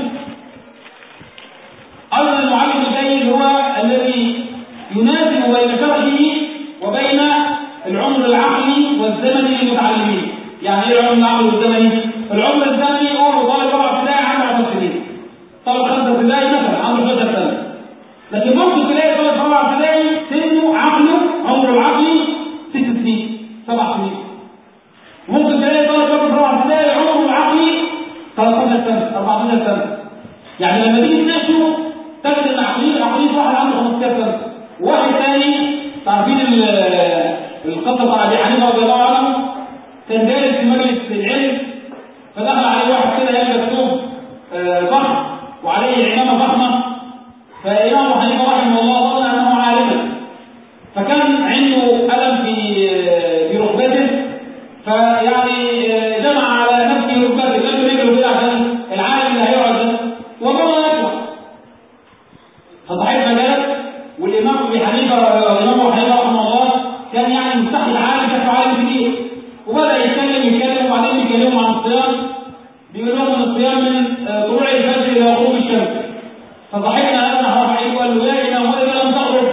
ايضا المعلم الجيد هو الذي يناسب بين شرحه وبين العمر العقلي والزمني للمتعلمين. يعني ايه العمر العقلي والزمني؟ العمر الزمني هو طالب رابعه ابتدائي عنده 10 سنين. طالب 5 ابتدائي مثلا عنده 11 سنه. لكن ممكن تلاقي طالب رابعه ابتدائي سنه عمره العقلي 6 سنين 7 سنين. ممكن تلاقي طالب رابعه ابتدائي عمره العقلي 13 سنه 14 سنه. يعني لما تيجي تناقشه تجد ان عقليه واحد عنده 15 سنه وواحد ثاني. تعرفين القصه بتاع ابي حنيفه رضي الله عنه كان جالس في مجلس العلم فدخل عليه واحد كده يلبس ثوب ضخم وعليه عمامه ضخمه. فالامام ابو حنيفه رحمه الله ظن انه عالما فكان عنده الم في ركبته فيعني جمع على نفسه ركبته قال له رجله كده عشان العالم اللي هيقعد ده ومره يطلع. فصاحبنا جلس والامام ابي حنيفه رحمه الله كان يعني مستحي العالم شكله عالم كبير وبدا يتكلم وبعدين يكلموا عن الصيام. بيقول لهم ان الصيام من طلوع الفجر الى غروب الشمس. فصاحبنا انا رفع ايده وقال له يا امام واذا لم تغرب؟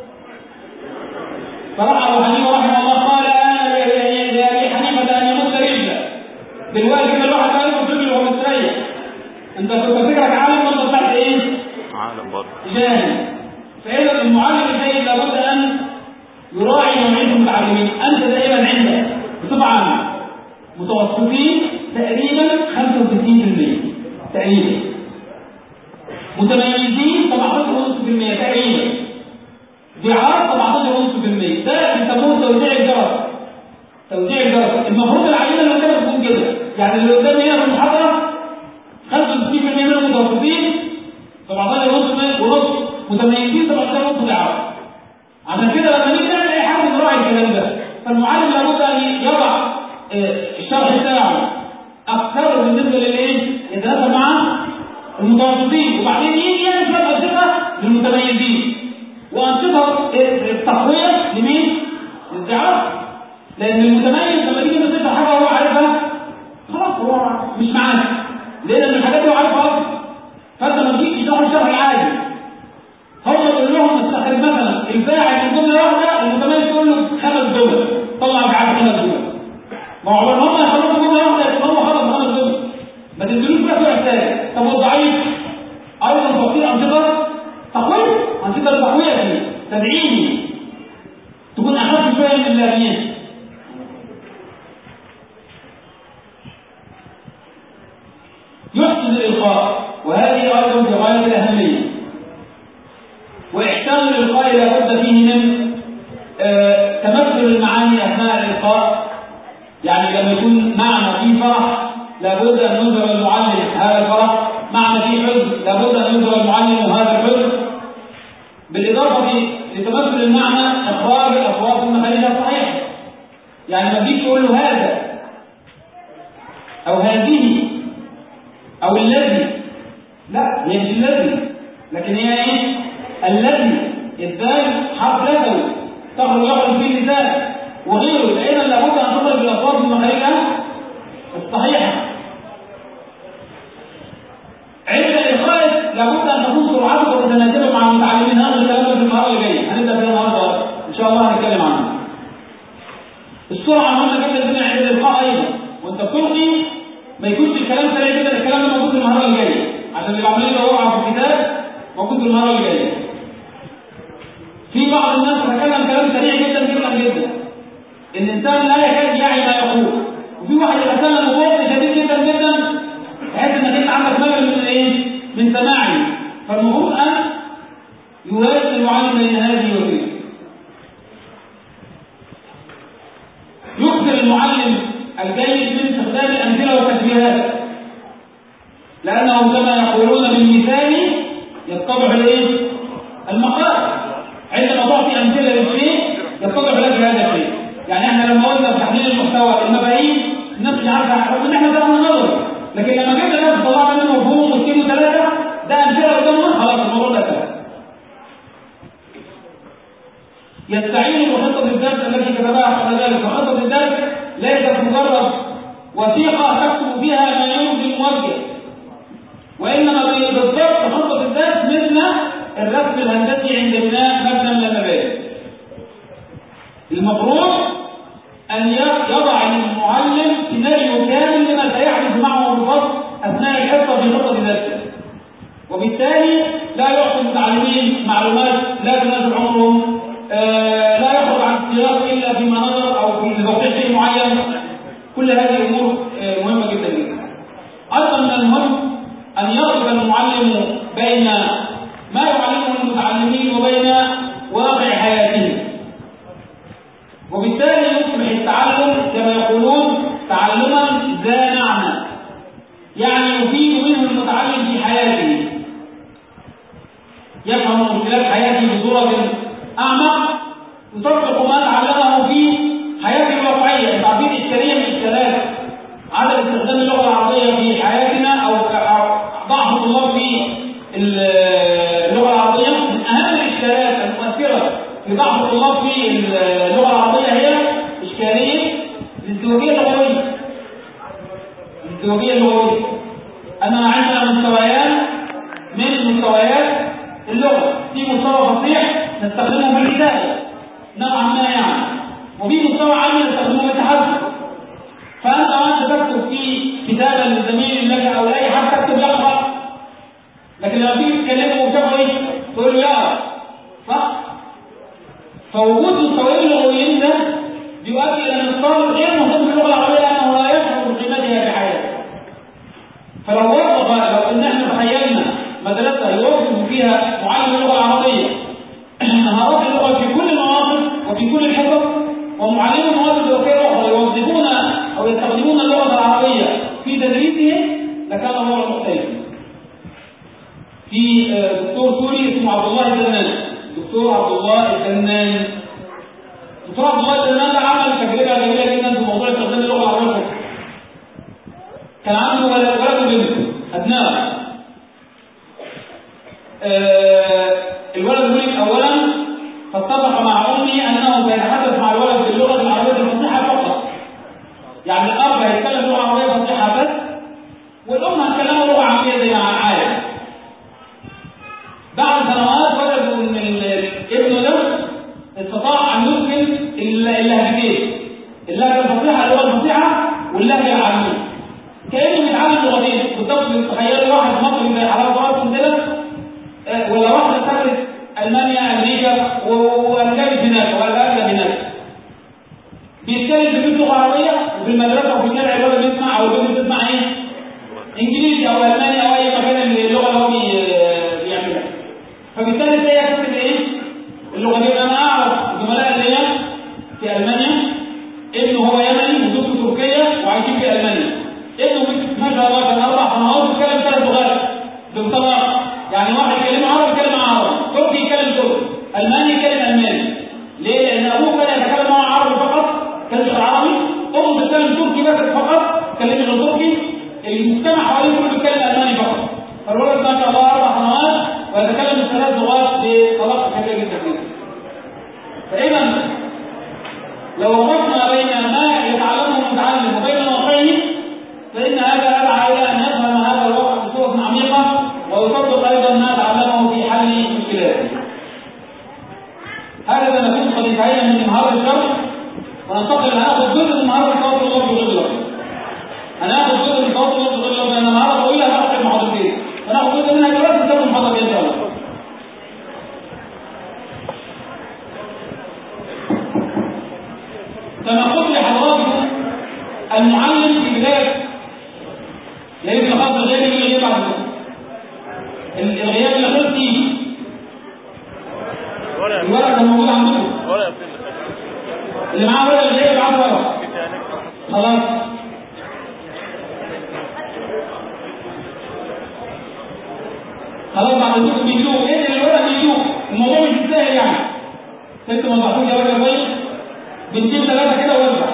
فراح ابو حنيفه رحمه الله قال انا لابي حنيفه ان يمد رجله. دلوقتي كده الواحد بقى يمد رجله وهو مستريح. انت كنت فكرك عالم وانت طلعت ايه؟ عالم برضه جاهل. فاذا المعلم الجيد لابد ان يراعي نوعيه المتعلمين. انت دائما عندك بصفه عامه متوسطين تقريبا 65% تقريبا، متميزين 17.5% تقريبا، ضعاف 17.5%. ده بيسموه توزيع الجرس. توزيع الجرس المفروض العينه اللي قدامك تكون كده. يعني اللي قدامي هنا في المحاضره 65% منهم متوسطين 17.5 متميزين 17.5 ضعاف. عشان كده لما نيجي نعمل اي حاجه نراعي الكلام ده. فالمعلم لابد ان يضع الشرح بتاعه اكثر بالنسبه للايه؟ يتناسب مع المتوسطين، وبعدين يجي يعمل شويه انشطه للمتميزين وانشطه التقويه لمين؟ للزعاف. لان المتميز لما تيجي تشرح حاجه هو عارفها خلاص هو مش معاك، لان الحاجات دي هو عارفها اصلا. فانت ما تجيش تشرح الشرح العادي هم يقول لهم استخدم مثلا الفاعل من جمله واحده والمتميز يقول له 5 جمل، طلع بعد 5 جمل. ما هو هم يخلصوا جمله واحده يبقى هو خلص 5 جمل، ما تدلوش بقى في احساس. طب والضعيف ايضا توفير انشطه تقويه، انشطه التقويه دي تدعيمي تكون اخف شويه من اللاغيين. يحسن الالقاء، وهذه ايضا في غايه الاهميه. واحسان الالقاء لابد فيه من تمثل المعاني اثناء الالقاء. يعني لما يكون معنى فيه فرح لابد ان يظهر المعلم هذا الفرح، معنى فيه حزن لابد ان يظهر المعلم هذا الحزن، بالاضافه لتمثل المعنى اخراج الاصوات من مخارجها الصحيحه. يعني ما تجيش تقول له هذا او هذه او الذي، لا هي مش الذي، لكن هي ايه؟ الذي. الذال حرف لغوي يخرج فيه اللسان وغيره، فاذا لابد ان تخرج بالاصوات من مخارجها الصحيحه. عند الإلقاء لابد ان تكون سرعتك متناسبه مع المتعلمين. هذا الكلام في المره اللي جايه هنبدا فيها النهارده ان شاء الله هنتكلم عنه. السرعه مهمه جدا جدا عند الإلقاء ايضا، وانت بتلقي ما يكونش الكلام سريع جدا. الكلام ده موجود في المره اللي جايه عشان اللي عمالين يدوروا على الكتاب، موجود في المره اللي جايه. في بعض الناس تتكلم كلام سريع جدا جدا جدا، الانسان لا يكاد يعي ما يقول، وفي واحد يتكلم ببطء شديد جدا جدا بحيث انك انت عندك ملل من ايه؟ من سماعه. فالمفروض ان يوازن المعلم بين هذه وتلك. يكثر المعلم الجيد من استخدام الامثله والتشبيهات، لانه كما يقولون بالمثال يتضح الايه؟ المقال. عندما تعطي امثله للشيء يتضح لك هذا الشيء. يعني احنا لما قلنا في تحليل المحتوى المفاهيم الناس مش عارفه رغم ان احنا درسنا نظري، لكن لما جبنا الناس طلعنا منه مفهوم واثنين وثلاثه ده امثله قدامنا خلاص الموضوع ده سهل. يستعين بخطه الدرس التي كتبها قبل ذلك، وخطه الدرس ليست مجرد وثيقه تكتب فيها ما يرضي الموجه، وانما بالضبط خطه الدرس مثل الرسم الهندسي عند بناء مبنى من المباني. المفروض ان يضع المعلم سيناريو كامل لما سيحدث معه بالضبط اثناء الحصه في خطه درسه، وبالتالي لا يعطي المتعلمين معلومات لا تناسب عمرهم، لا يخرج عن السياق الا فيما نظر او في توضيح شيء معين. كل هذه امور مهمه جدا جدا. ايضا من المهم ان يربط المعلم بين ما يعلمه المتعلمين وبين واقع حياتهم، وبالتالي يصبح التعلم كما يقولون تعلما ذا معنى، يعني يفيد منه المتعلم في حياته، يفهم مشكلات حياته بصورة أعمق، يطبق ما تعلمه في حياته الواقعية. تعبير إشكالية من الإشكالات عدم استخدام اللغة العربية في حياتنا أو ضعف الطلاب في اللغة العربية. من أهم الإشكالات المؤثرة في ضعف الطلاب في اللغة العربية هي إشكالية الازدواجية اللغوية. الازدواجية اللغوية أننا عندنا مستويان من مستويات اللغة، في مستوى فصيح نستخدمه في الكتابة نوعا ما يعني، وفي مستوى عام نستخدمه في التحدث. فأنت وأنت تكتب في كتابة لزميل لك أو لأي حد تكتب يقرأ، لكن لما تيجي تتكلمه وشافه تقول له يقرأ، صح؟ فوجود مستويين لغويين ده بيؤدي إلى أن الطالب غير مهتم باللغة العربية لأنه لا يشعر بقيمتها في حياته. فلو إن احنا تخيلنا مدرسة يوظف فيها معلم اللغة العربية مهارات اللغة في كل المواقف وفي كل الحصص، ومعلمين المواد اللغوية أخرى يوظفون أو يستخدمون اللغة العربية في تدريسهم، لكان الوضع مختلف. في دكتور سوري اسمه عبد الله الدنان، دكتور عبد الله الدنان ده عمل تجربة جميلة جدا في موضوع استخدام اللغة العربية. عنده ولد وبنت أبناء. الولد ولد أولا فاتفق مع أمه أنه سيتحدث مع الولد باللغة العربية الفصيحة فقط. يعني الأب هيتكلم لغة عربية فصيحة بس، والأم هتكلمه لغة عامية زي عادي. بعد سنوات وجدوا ان الابن ده استطاع ان يتقن اللهجتين، اللهجه الفصيحه اللغه الفصيحه واللهجه العاميه، كانه بيتعلم لغتين. بالضبط تخيلوا واحد مصري زي حضرتك راسم كده، ولا واحده سافرت المانيا امريكا وانجبت هناك ولا هناك، بيتكلم في لغه عربيه وفي المدرسه وفي الشارع الولد بيسمع او البنت بتسمع ايه؟ انجليزي او الماني او اي مكان من اللغه اللي هو بيعملها. فبالتالي ازاي يكتب ايه؟ اللغتين. انا اعرف زملاء ليا في المانيا ابنه هو يمني وزوجته تركيه وعايشين في المانيا. ابنه ما شاء الله كان 4 سنوات بيتكلم 3 لغات بالطلاق، يعني واحد يكلم عربي يتكلم عربي، تركي يتكلم تركي، الماني يتكلم الماني. ليه؟ لان ابوه كان يتكلم معه عربي فقط، كلمه العربي، امه بتتكلم تركي بس فقط، كلمه تركي، المجتمع حواليه كله بيتكلم الماني فقط. فالولد ما شاء الله 4 سنوات ويتكلم 3 لغات بطلاقه كبيره جدا. فاذا لو وقفنا بين ما يتعلمه المتعلم وبين واقعه، فان هذا يدعى الى ان يفهم هذا الواقع بصوره عميقه ويطبق ايضا ما تعلمه في حل مشكلاته. هكذا نكون قد انتهينا من مهاره الشرح، وننتقل هناخذ جزء من مهاره التواصل اللفظي وغير اللفظي. هناخذ جزء من التواصل اللفظي وغير اللفظي لان مهاره طويله هتاخد محاضرتين، وناخذ جزء منها دلوقتي ونسيب محاضرتين ان شاء الله. كما قلت لحضراتكم المعلم في بدايه يجب خاص الغياب يجي الغياب بعد الغياب اللي خلص يجي الورق كان موجود عندكم اللي معاه ورق الغياب معاه ورق خلاص. خلاص بعد الدكتور بيجوه ايه اللي الورق بيجوه الموضوع مش سهل يعني. انت ما تعرفوش يا ورق كويس بنتين 3 كده وارجع.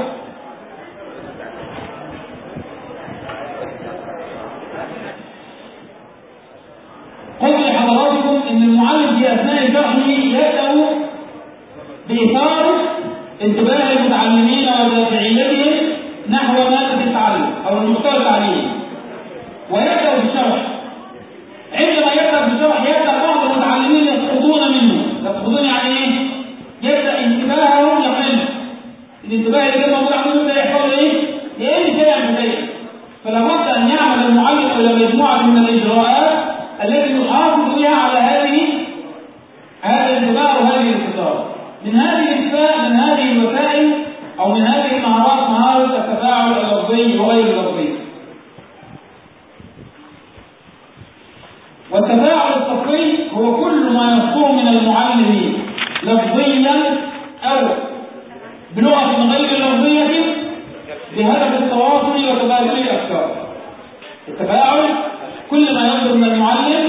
قلت لحضراتكم ان المعلم في اثناء شرحه يبدا باثاره انتباه المتعلمين ودافعيتهم نحو ماده التعلم او المحتوى التعليمي، ويبدا بالشرح. عندما يبدا بالشرح يبدا بعض المتعلمين يسقطون منه. يسقطون يعني ايه؟ يبدا انتباههم يقل. الانتباه اللي كان موجود عندهم ده يحصل ايه؟ يقل شيئا فشيئا. فلا بد ان يعمل المعلم الى مجموعه من الاجراءات التي يحافظ بها على هذا الانتباه وهذه الاستثاره. من هذه الانتباه من هذه الوسائل او من هذه المهارات مهاره التفاعل اللفظي وغير اللفظي. والتفاعل الصفري هو كل ما يصدر من المعلم لفظيا او بلغه غير لفظيه بهدف التواصل وتبادل الافكار. التفاعل كل ما يصدر من المعلم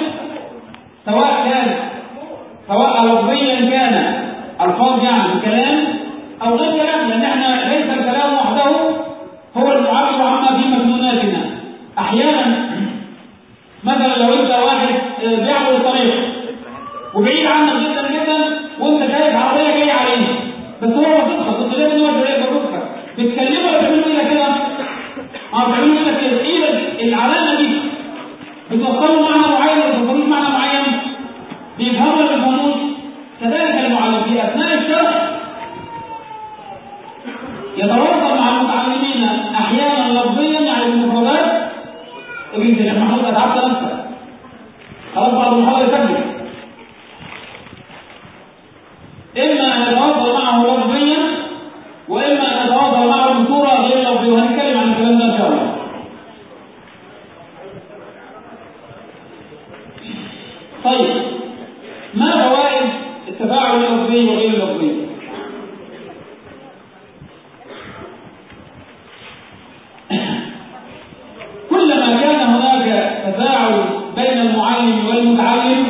سواء لفظيا كان الفاظ يعني كلام او غير كلام، لان احنا ليس الكلام وحده هو المعبر عما في مكنوناتنا. احيانا مثلا لو انت واحد بيعبر الطريق وبعيد عنك جدا جدا وانت شايف عربيه جايه عليه بس هو بصدقك الطريق اللي هو بصدقك بتكلمه ولا بتعمله ايه كده؟ بتعمله ايه كده؟ ايه العلامه دي؟ بتوصله معنى معين ولا بتوصلوش معنى معين؟ بيفهموا ولا بيفهموش؟ كذلك المعلم في اثناء الشرح يتواصل مع المتعلمين احيانا لفظيا يعني بالمفردات. ابن الشيخ محمود اتعبت نفسك خلاص بعد المحاضره يسجل. اما ان يتواصل معه لفظيا واما ان يتواصل معه بصوره غير لفظيه، وهنتكلم عن الكلام ده ان شاء الله. طيب ما فوائد التفاعل اللفظي وغير اللفظي؟ كلما كان هناك تفاعل بين المعلم والمتعلم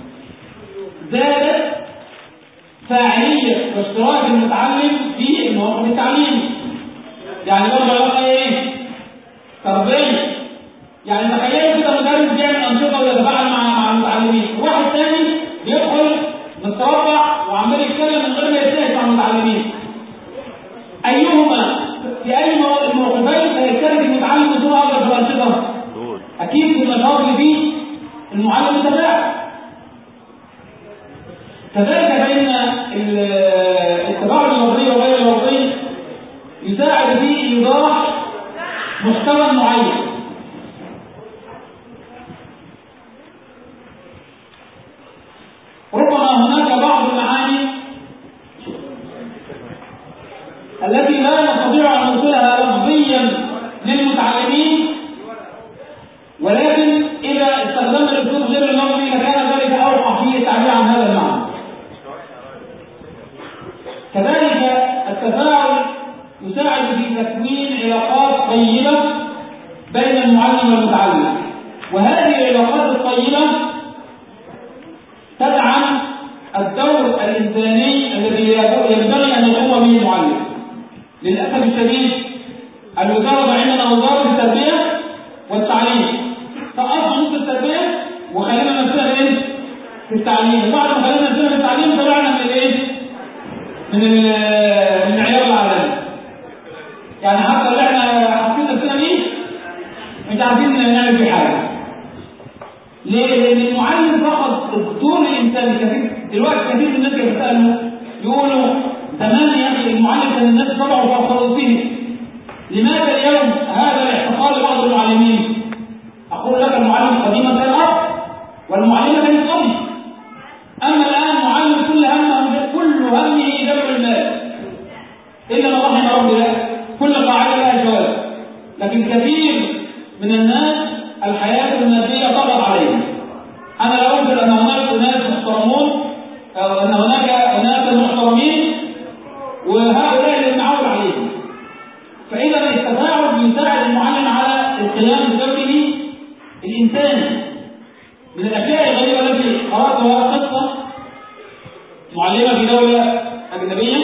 زادت فاعلية واشتراك المتعلم في المواقف التعليمية. يعني برضه علاقة ايه؟ تربية. المعلم متفاعل. كذلك بين التفاعل اللفظي وغير اللفظي يساعد في ايضاح محتوى معين. ربما هناك بعض المعاني التي لا نستطيع ان نوصلها لفظيا للمتعلمين، ولكن اذا استخدمنا الاسلوب غير اللفظي لكان ذلك اوقع في التعبير عن هذا المعنى. كذلك التفاعل يساعد في تكوين علاقات طيبه بين المعلم والمتعلم، وهذه العلاقات الطيبه تدعم الدور الإنساني الذي ينبغي أن يقوم به المعلم. للأسف الشديد الوزارة عندنا وزارة التربية والتعليم، فأصبح نص التربية وخلينا نفسنا في التعليم، وبعد ما خلينا نفسنا في التعليم طلعنا من من عيار العالم. يعني حتى اللي احنا حاطين نفسنا فيه مش عارفين نعمل فيه حاجة. ليه؟ لأن المعلم فقط الدور الإنساني. كثير دلوقتي كثير من الناس يسألوا يقولوا زمان يا أخي المعلم كان الناس طبعوا فأخروا فيه، لماذا اليوم هذا الاحتقار لبعض المعلمين؟ أقول لك المعلم قديما كان أب والمعلمة كانت أم، أما الآن معلم كل همه جمع المال إلا ما رحم ربي، كل قاعدة لها جواب. لكن كثير من الناس الحياة المادية طغت عليهم. أنا لا أنكر أن هناك أناس محترمون أو أن هناك أناس محترمين وهؤلاء اللي بنعول عليهم. فإذا التفاعل يساعد المعلم على القيام بدوره الإنساني. من الأشياء الغريبة التي قرأتها قصة معلمة في دولة أجنبية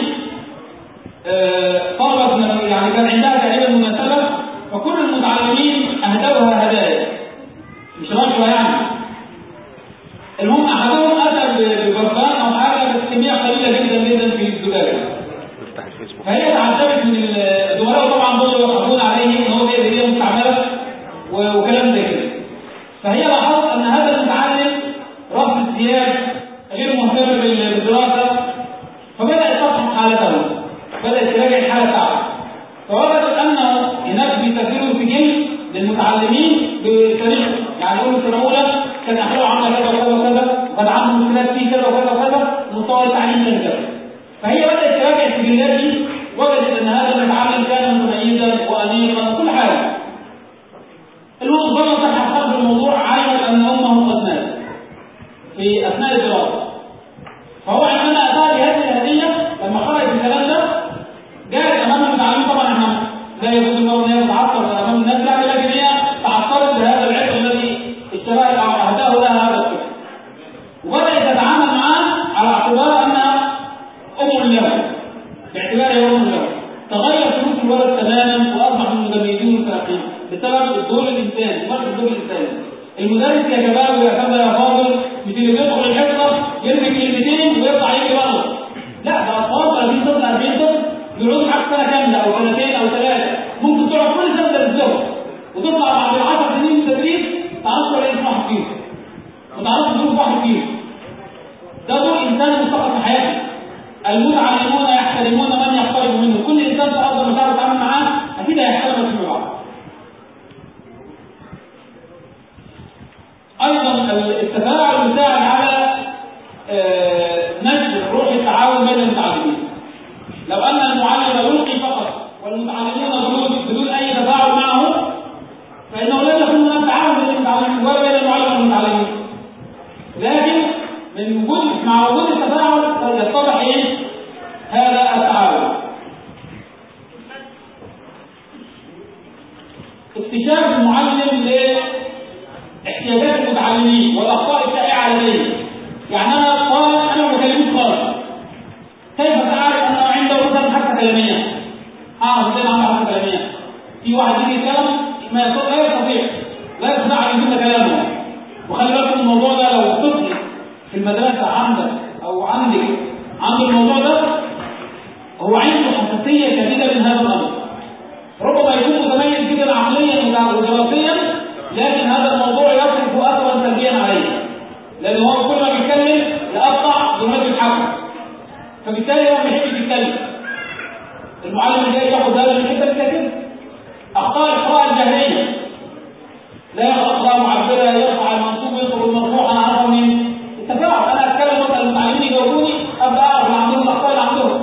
طلبت، يعني كان عندها تقريبا مناسبة فكل المتعلمين أهدوها هدايا مش رشوة يعني. المهم أحدهم أتى ببرفان أو حاجة بس كمية قليلة جدا جدا في الزجاجة، فهي تعجبت من الزملاء وطبعا دول يحافظون عليه إن هو دي هدية مستعملة وكلام زي كده. فهي لاحظت أن هذا المتعلم رفض الثياب غير مهتم بالدراسة، فبدأت تفحص حالته، بدأت تراجع الحالة بتاعته، فوجدت أنه هناك بيسجلوا سجل للمتعلمين بتاريخ، يعني يقولوا سنة أولى كان أخلاقه عاملة كذا وكذا وكذا، وقد عنده مشكلات فيه كذا وكذا وكذا، مستوى التعليم كان كذا. فهي بدأت تراجع السجلات دي، وجدت أن هذا المتعلم كان متميزا وأنيقا وكل حاجة. المهم ظلت تبحث في الموضوع، علمت أن أمه قد مات في أثناء الدراسة. فهو عندما أتى بهذه الهدية لما خرج الكلام ده جاءت أمام المتعلم. طبعا احنا لا يجوز المرة ان هي تتعطر أمام الناس، لكن هي تعطرت بهذا العطر الذي اشتراه أو أهداه لها هذا الطفل، وبدأت تتعامل معاه على اعتبار أنها أم له، باعتبارها أم له. تغير سلوك الولد تماما وأصبح من المتميزين والمترقين بسبب الدور الإنساني، فرق الدور الإنساني. المدرس يا شباب ويا كذا يا فاضل مش اللي بيدخل الحصة يرمي كلمتين ويطلع يجي بره، لا ده أطفال 30 طفل 40 طفل يقعدوا معاك سنة كاملة أو سنتين أو ثلاثة، ممكن تقعد كل سنة تدرسهم وتطلع بعد 10 سنين تدريس تعرفوا ولا اسم واحد فيهم وتعرفوا ظروف واحد فيهم. ده دور إنسان مستقر في حياته. المتعلمون يحترمون من يقترب منه، كل إنسان تقدر مش عارف تتعامل معاه أكيد هيحترمك فيما بعد. أيضا التفاعل يساعد على نشر روح التعاون بين المتعلمين. لو أن المعلم يلقي فقط والمتعلمون بدون أي تفاعل معه فإنه لا يكون هناك تعاون بين المتعلمين ولا بين المعلم والمتعلمين. لكن مع وجود التفاعل يتضح هذا التعاون. اكتشاف المعلم لاحتياجات المتعلمين والأخطاء الشائعة لديه. يعني أنا طالب أنا ما بكلموش خالص، كيف تعرف أنه عنده مثلا حتى كلامية؟ أعرف إزاي عنده حتى كلامية؟ في واحد يجي يتكلم لا يستطيع أن يتم كلامه. وخلي بالكم الموضوع ده لو طفل في المدرسة عندك أو عندك عنده الموضوع ده هو عنده حساسية شديدة من هذا الأمر. ربما يكون متميز جدا عقليا ودراسيا، لكن هذا الموضوع يصرف أثرا سلبيا عليه. أخطاء القراءة الجاهلية، لا يقرأ قراءة معبرة، يرفع المنصوب وينصب المرفوع. أنا أعرف من التفاعل، أنا أتكلم مثلا المتعلمين يجاوبوني أبقى أعرف عندهم الأخطاء اللي عندهم.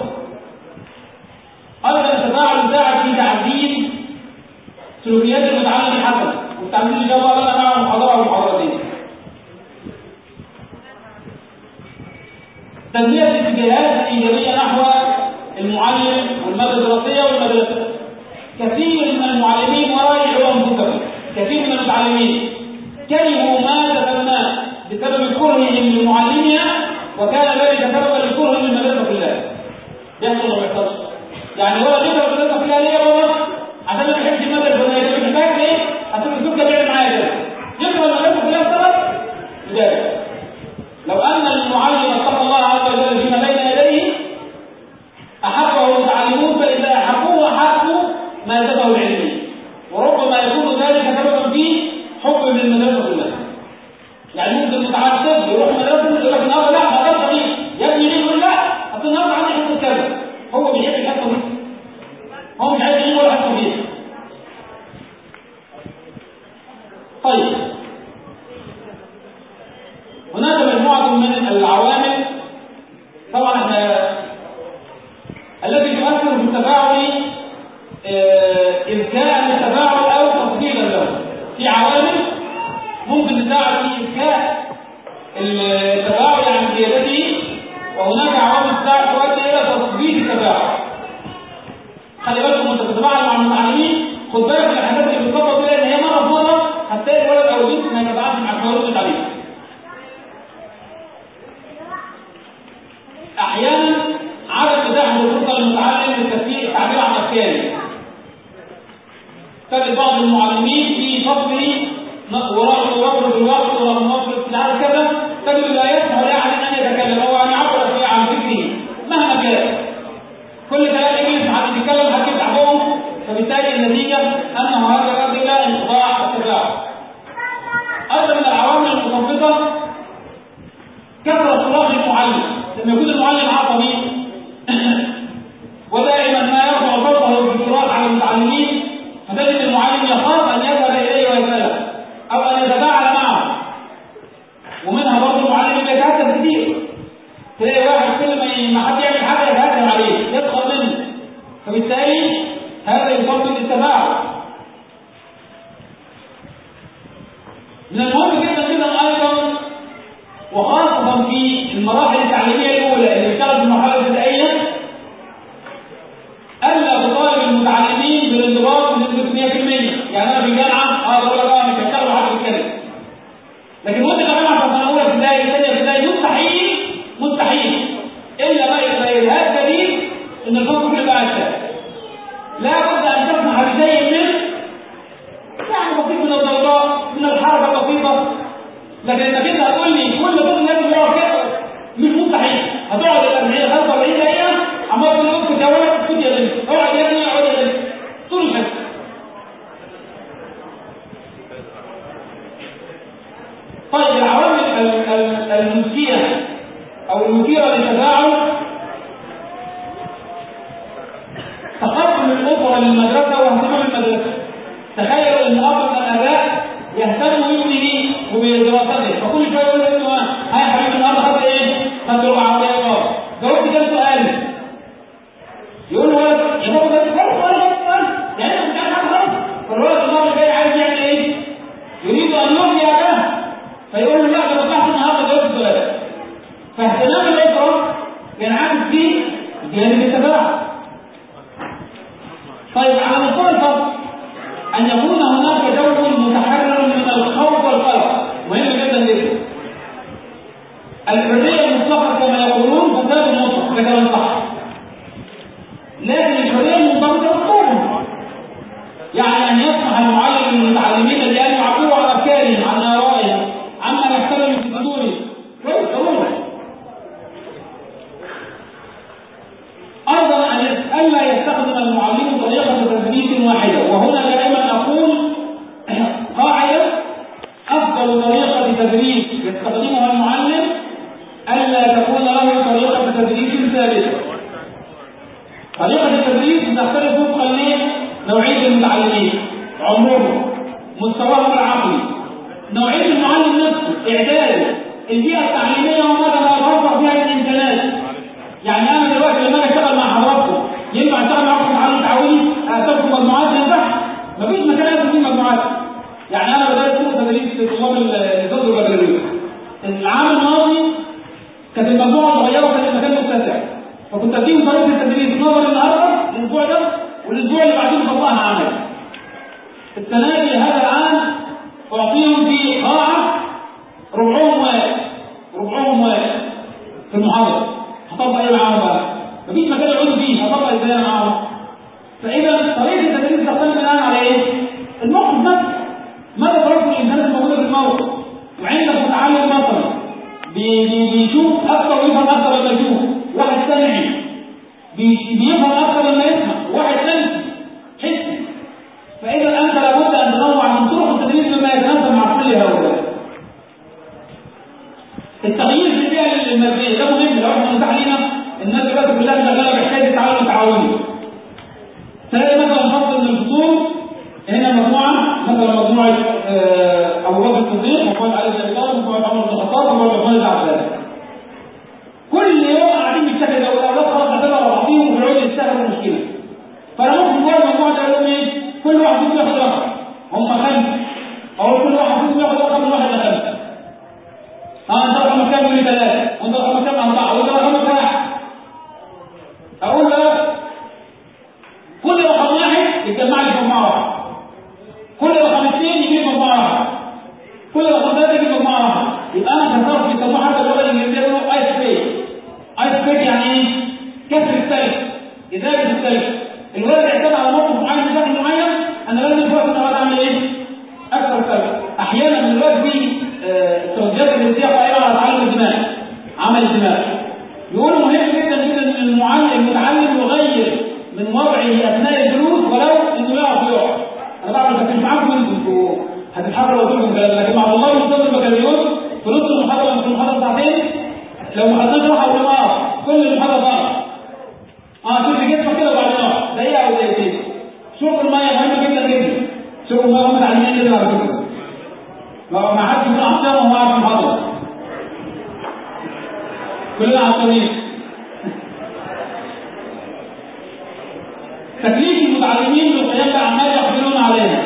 أيضا التفاعل يساعد في تعديل سلوكيات المتعلم الحسن، والتعليم يجاوب لنا مع محاضرة أو محاضرتين. تنمية الاتجاهات الإيجابية نحو المعلم والمادة الدراسية والمدرسة. كثير من المعلمين ورايحوا أنفسهم، كثير من المتعلمين كرهوا ما تتمناه بسبب كرههم لمعلمها، وكان ذلك سببا لكرههم للمدرسة كلها. يحصل ولا ما يحصلش؟ يعني هو بيكره المدرسة كلها ليه بابا؟ عشان ما بيحبش المدرسة، ما يحبهاش ليه؟ عشان الزوج كان بيعمل معايا كده. يكره المدرسة كلها بسبب ذلك. لو أن المعلم اتقى الله عز وجل فيما بين يديه أحبه المتعلمون، فإذا أحبوه أحبوا ما زاده العلمي، وربما يكون ذلك سببا في حب من المدرسة كلها. يعني ممكن المتعلم يروح مدرسة يقول لك النهارده لا ما اقدرش اجي، يا ابني ليه؟ يقول لا اصل النهارده عندي حصة كذا، هو بيحب الحصة دي، هو مش عايز يجي ولا حصة فيها. طيب هناك مجموعة من العوامل طبعا احنا التي تؤثر في التفاعل إذكاء للتفاعل أو تفضيلا له. في عوامل ممكن تساعد في إذكاء التفاعل عن زيادته، وهناك عوامل تساعد تؤدي إلى تثبيت التفاعل. خلي بالكم وانت بتتفاعل مع المتعلمين، خد بالك من الحاجات اللي بتطبق بيها، ان هي مرة هتلاقي الولد او البنت ما يتبعش مع التواصل عليه. احيانا عدم اتاحه الفرصه للمتعلم للتعبير عن افكاره. تجد بعض المعلمين في فصله ورغم الوقت ورغم وفر العدد كذا تجد لا يسمح لاحد ان يتكلم او ان يعبر عن فكره مهما كان. كل كلام يجلس حد يتكلم حد يتعبهم، فبالتالي النتيجه انه هذا يؤدي الى انقطاع التفاعل. ايضا من العوامل المثبطه كثره صراخ المعلم. لما يكون المعلم عصبي ودائما ما يرفع صوته بالصراخ على المتعلمين، فتجد المعلم يخاف ان يذهب اليه ويساله او ان يتفاعل معه. ومنها برضه المعلم اللي يتهدد كتير، تلاقي واحد كل ما حد يعمل حاجه يتهدد عليه يدخل منه، فبالتالي هذا يسبب التفاعل. من المهم جدا جدا ايضا وخاصه في المراحل التعليميه الاولى اللي بتشتغل في المرحله الابتدائيه، الا تطالب المتعلمين بالانضباط بنسبه 100%. يعني انا في الجامعه اقدر اقول لك مش هشتغل وحد يتكلم، لكن وانت كمان في السنه الاولى ابتدائي ثانيه ابتدائي مستحيل الا ما يبقى ارهاب جديد ان الفصل كله يبقى عشان لا بد ان تسمح بشيء من يعني بسيط من الضوضاء من الحركه البسيطه. لكن انك انت هتقول لي كل طفل لازم يقعد كده مش مستحيل. هتقعد 45 دقيقه عمال تقول له اسكت يا ولد اسكت يا بنت، اقعد يا ابني اقعد يا بنت طول الحصه. طيب العوامل المثيره او المثيره للتفاعل، تقدم الاسره للمدرسه واهتمام المدرسه. تخيلوا ان اب من الاباء يهتم بابنه وبدراسته، فكل شويه يقول له هاي يا حبيبي النهارده خدت ايه؟ خدت لغه عربيه خالص، جاوبت كام سؤال؟ يقول له ولد يا بابا ده سؤال يعني انت مش عارف حاجه خالص. فالولد النهارده جاي عايز يعمل ايه؟ يريد ان يرضي اباه، فيقول له لا ده فتحت النهارده جاوبت سؤال. فاهتمام الاسره ينعكس فيه جانب التفاعل. طيب على مستوى الفصل ان يكون هناك جو متحرر من الخوف والقلق، مهم جدا جدا. الحريه المطلقه كما يقولون فساد مطلق، ده كلام صح، لكن الحريه المنضبطه مطلوبه. يعني ان يسمح المعلم للمتعلمين لان يعبروا عن افكارهم عن ارائهم عما يحتمل في صدورهم ضروري. ايضا ان لا يستخدم المعلم طريقه تدريس واحده، وهنا دائما اقول قاعده افضل طريقه تدريس يستخدمها المعلم الا تكون له طريقه تدريس ثابته. طريقه التدريس تختلف وفقا لنوعيه المتعلمين. عمره، مستواهم العقلي، نوعيه المعلم نفسه، اعداده، البيئه التعليميه ومدى ما يتوفر فيها الامكانات. يعني انا دلوقتي لما اجي اشتغل مع حضراتكم ينفع اشتغل معاكم تعلم تعاوني اعتبركم مجموعات ينفع؟ مفيش مكان ياخد فيه مجموعات. يعني انا بدات كده تدريس طلاب الزوج والبكالوريوس. العام الماضي كانت المجموعه صغيره وكان المكان متسع، فكنت اديهم طريقه التدريس نظري النهارده الاسبوع ده والاسبوع اللي بعدين بطبقها عملي. السنه دي هذا العام اعطيهم في قاعه ربعهم واحد في المحاضره. هطبق ايه معاهم بقى؟ مفيش مكان يقعدوا فيه، هطبق ازاي معاهم؟ فاذا طريقه التدريس تختلف الان على ايه؟ الموقف نفسه، مدى توفر الامكانيات الموجوده في الموقف. وعندك متعلم بصري بيشوف اكثر ويفهم اكثر لما يشوف، واحد سمعي بيفهم اكثر لما يسمع، واحد لمسي حسي. فاذا انت لابد ان تنوع من طرق التدريس بما يتناسب مع كل هؤلاء. التغيير في البيئه الماديه ده مهم. لو احنا متاح لنا الناس دلوقتي كلها شغاله بحكايه التعلم التعاوني، تلاقي مثلا فصل من الفصول هنا مجموعه، مثلا مجموعه ابو بكر الصديق، مجموعه علي بن ابي طالب، مجموعه عمر بن الخطاب، مجموعه عثمان بن عفان. كل يوم قاعدين بالشكل ده، والاولاد خلاص اعتبروا بعضهم وبيقعدوا يستهلكوا المشكله. فانا ممكن جوه المجموعه ده اقول لهم ايه؟ كل واحد فيهم ياخد رقم، هم خمسه، او كل واحد فيهم ياخد رقم من 1 ل 5. انت رقم كام؟ يقول لي 3، وانت رقم كام؟ 4، وانت رقم 1. اقول له كل رقم 1 يتجمع لي في مجموعه واحده، كل رقم 2 يجي لي في مجموعه واحده، كل رقم 3 يجي في مجموعه واحده. يبقى انا كسرت بيسموها حتى باللغه الانجليزيه يقولوا ايس بريك. ايس بريك يعني ايه؟ كسر الثلج، ازاله الثلج. الولد اعتمد على موقف معين بشكل معين، انا لازم في وقت النهارده اعمل ايه؟ اكسر الثلج. احيانا دلوقتي في التوجيهات الجنسيه قائمه على تعلم الدماغ، عمل الدماغ. يقولوا مهم جدا جدا ان المتعلم يغير من وضعه اثناء الدروس ولو انه يقف يقع. انا بعمل تكليف معاكم انتوا هتتحرروا وتقولوا كلام، لكن مع الله مستوى البكالوريوس في نص المحاضره في المحاضره ساعتين لو ما خدناش راحه اقول كل المحاضره تدي جسمك كده وبعدين دقيقه او دقيقتين. شرب الميه مهم جدا جدا. شرب الميه هم تعليمين جدا على فكره. ما حدش يكون عطشان وهو قاعد في المحاضره. كلنا عطشانين. تكليف المتعلمين بالقيام باعمال يقدرون عليها.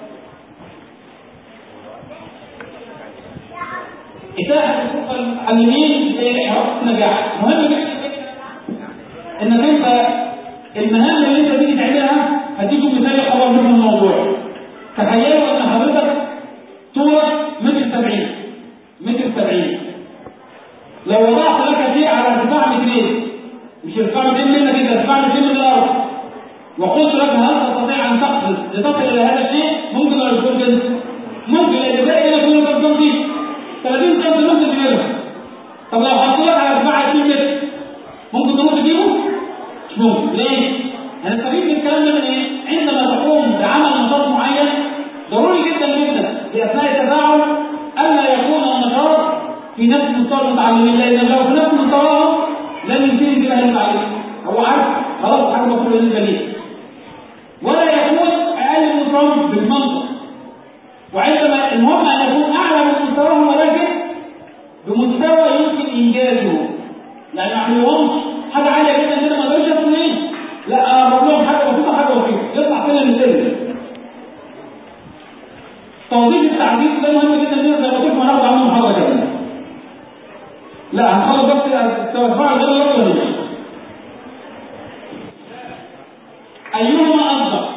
اتاحه حقوق المتعلمين لاحراز النجاح. مهم جدا انك انت المهام اللي انت تيجي تعملها هديكم مثال يقرب منه الموضوع. تخيلوا ان حضرتك طولك 1.70 متر. لو وضعت لك شيء على ارتفاع 2 مش ارتفاع 2 منك انت، ارتفاع 2 من الارض، وقلت لك هل تستطيع ان تقفز لتصل الى هذا الشيء؟ ممكن ولا مش ممكن؟ ممكن، لان باقي هنا كله كام سنتي؟ 30 سم ممكن تجيبها. طب لو حطيت لك على ارتفاع 20 متر ممكن تروح تجيبه؟ مش ممكن. ليه؟ هنستفيد من الكلام ده من ايه؟ عندما تقوم بعمل نشاط معين ضروري جدا جدا في اثناء التفاعل الا يكون النشاط في نفس مستوى المتعلمين، لان لو في نفس مستواهم لن يثير انتباه المتعلمين. هو عارف خلاص حاجه مفروض بالنسبه ليه، ولا يكون اقل من مستواهم بالمنطق. وعندما المهم ان يكون اعلى من مستواهم ولكن بمستوى يمكن انجازه. يعني ما عملوهمش حاجه عاليه جدا كده ما يقدرش يوصلوا ايه؟ لا انا اقول لهم حاجه بسيطه حاجه بسيطه يطلع فينا مثال. توظيف التعديل ده مهم جدا جدا. زي ما قلت هناخد عنه محاضره كامله. لا هنخلص بس التوزيع غير الوضع. ايهما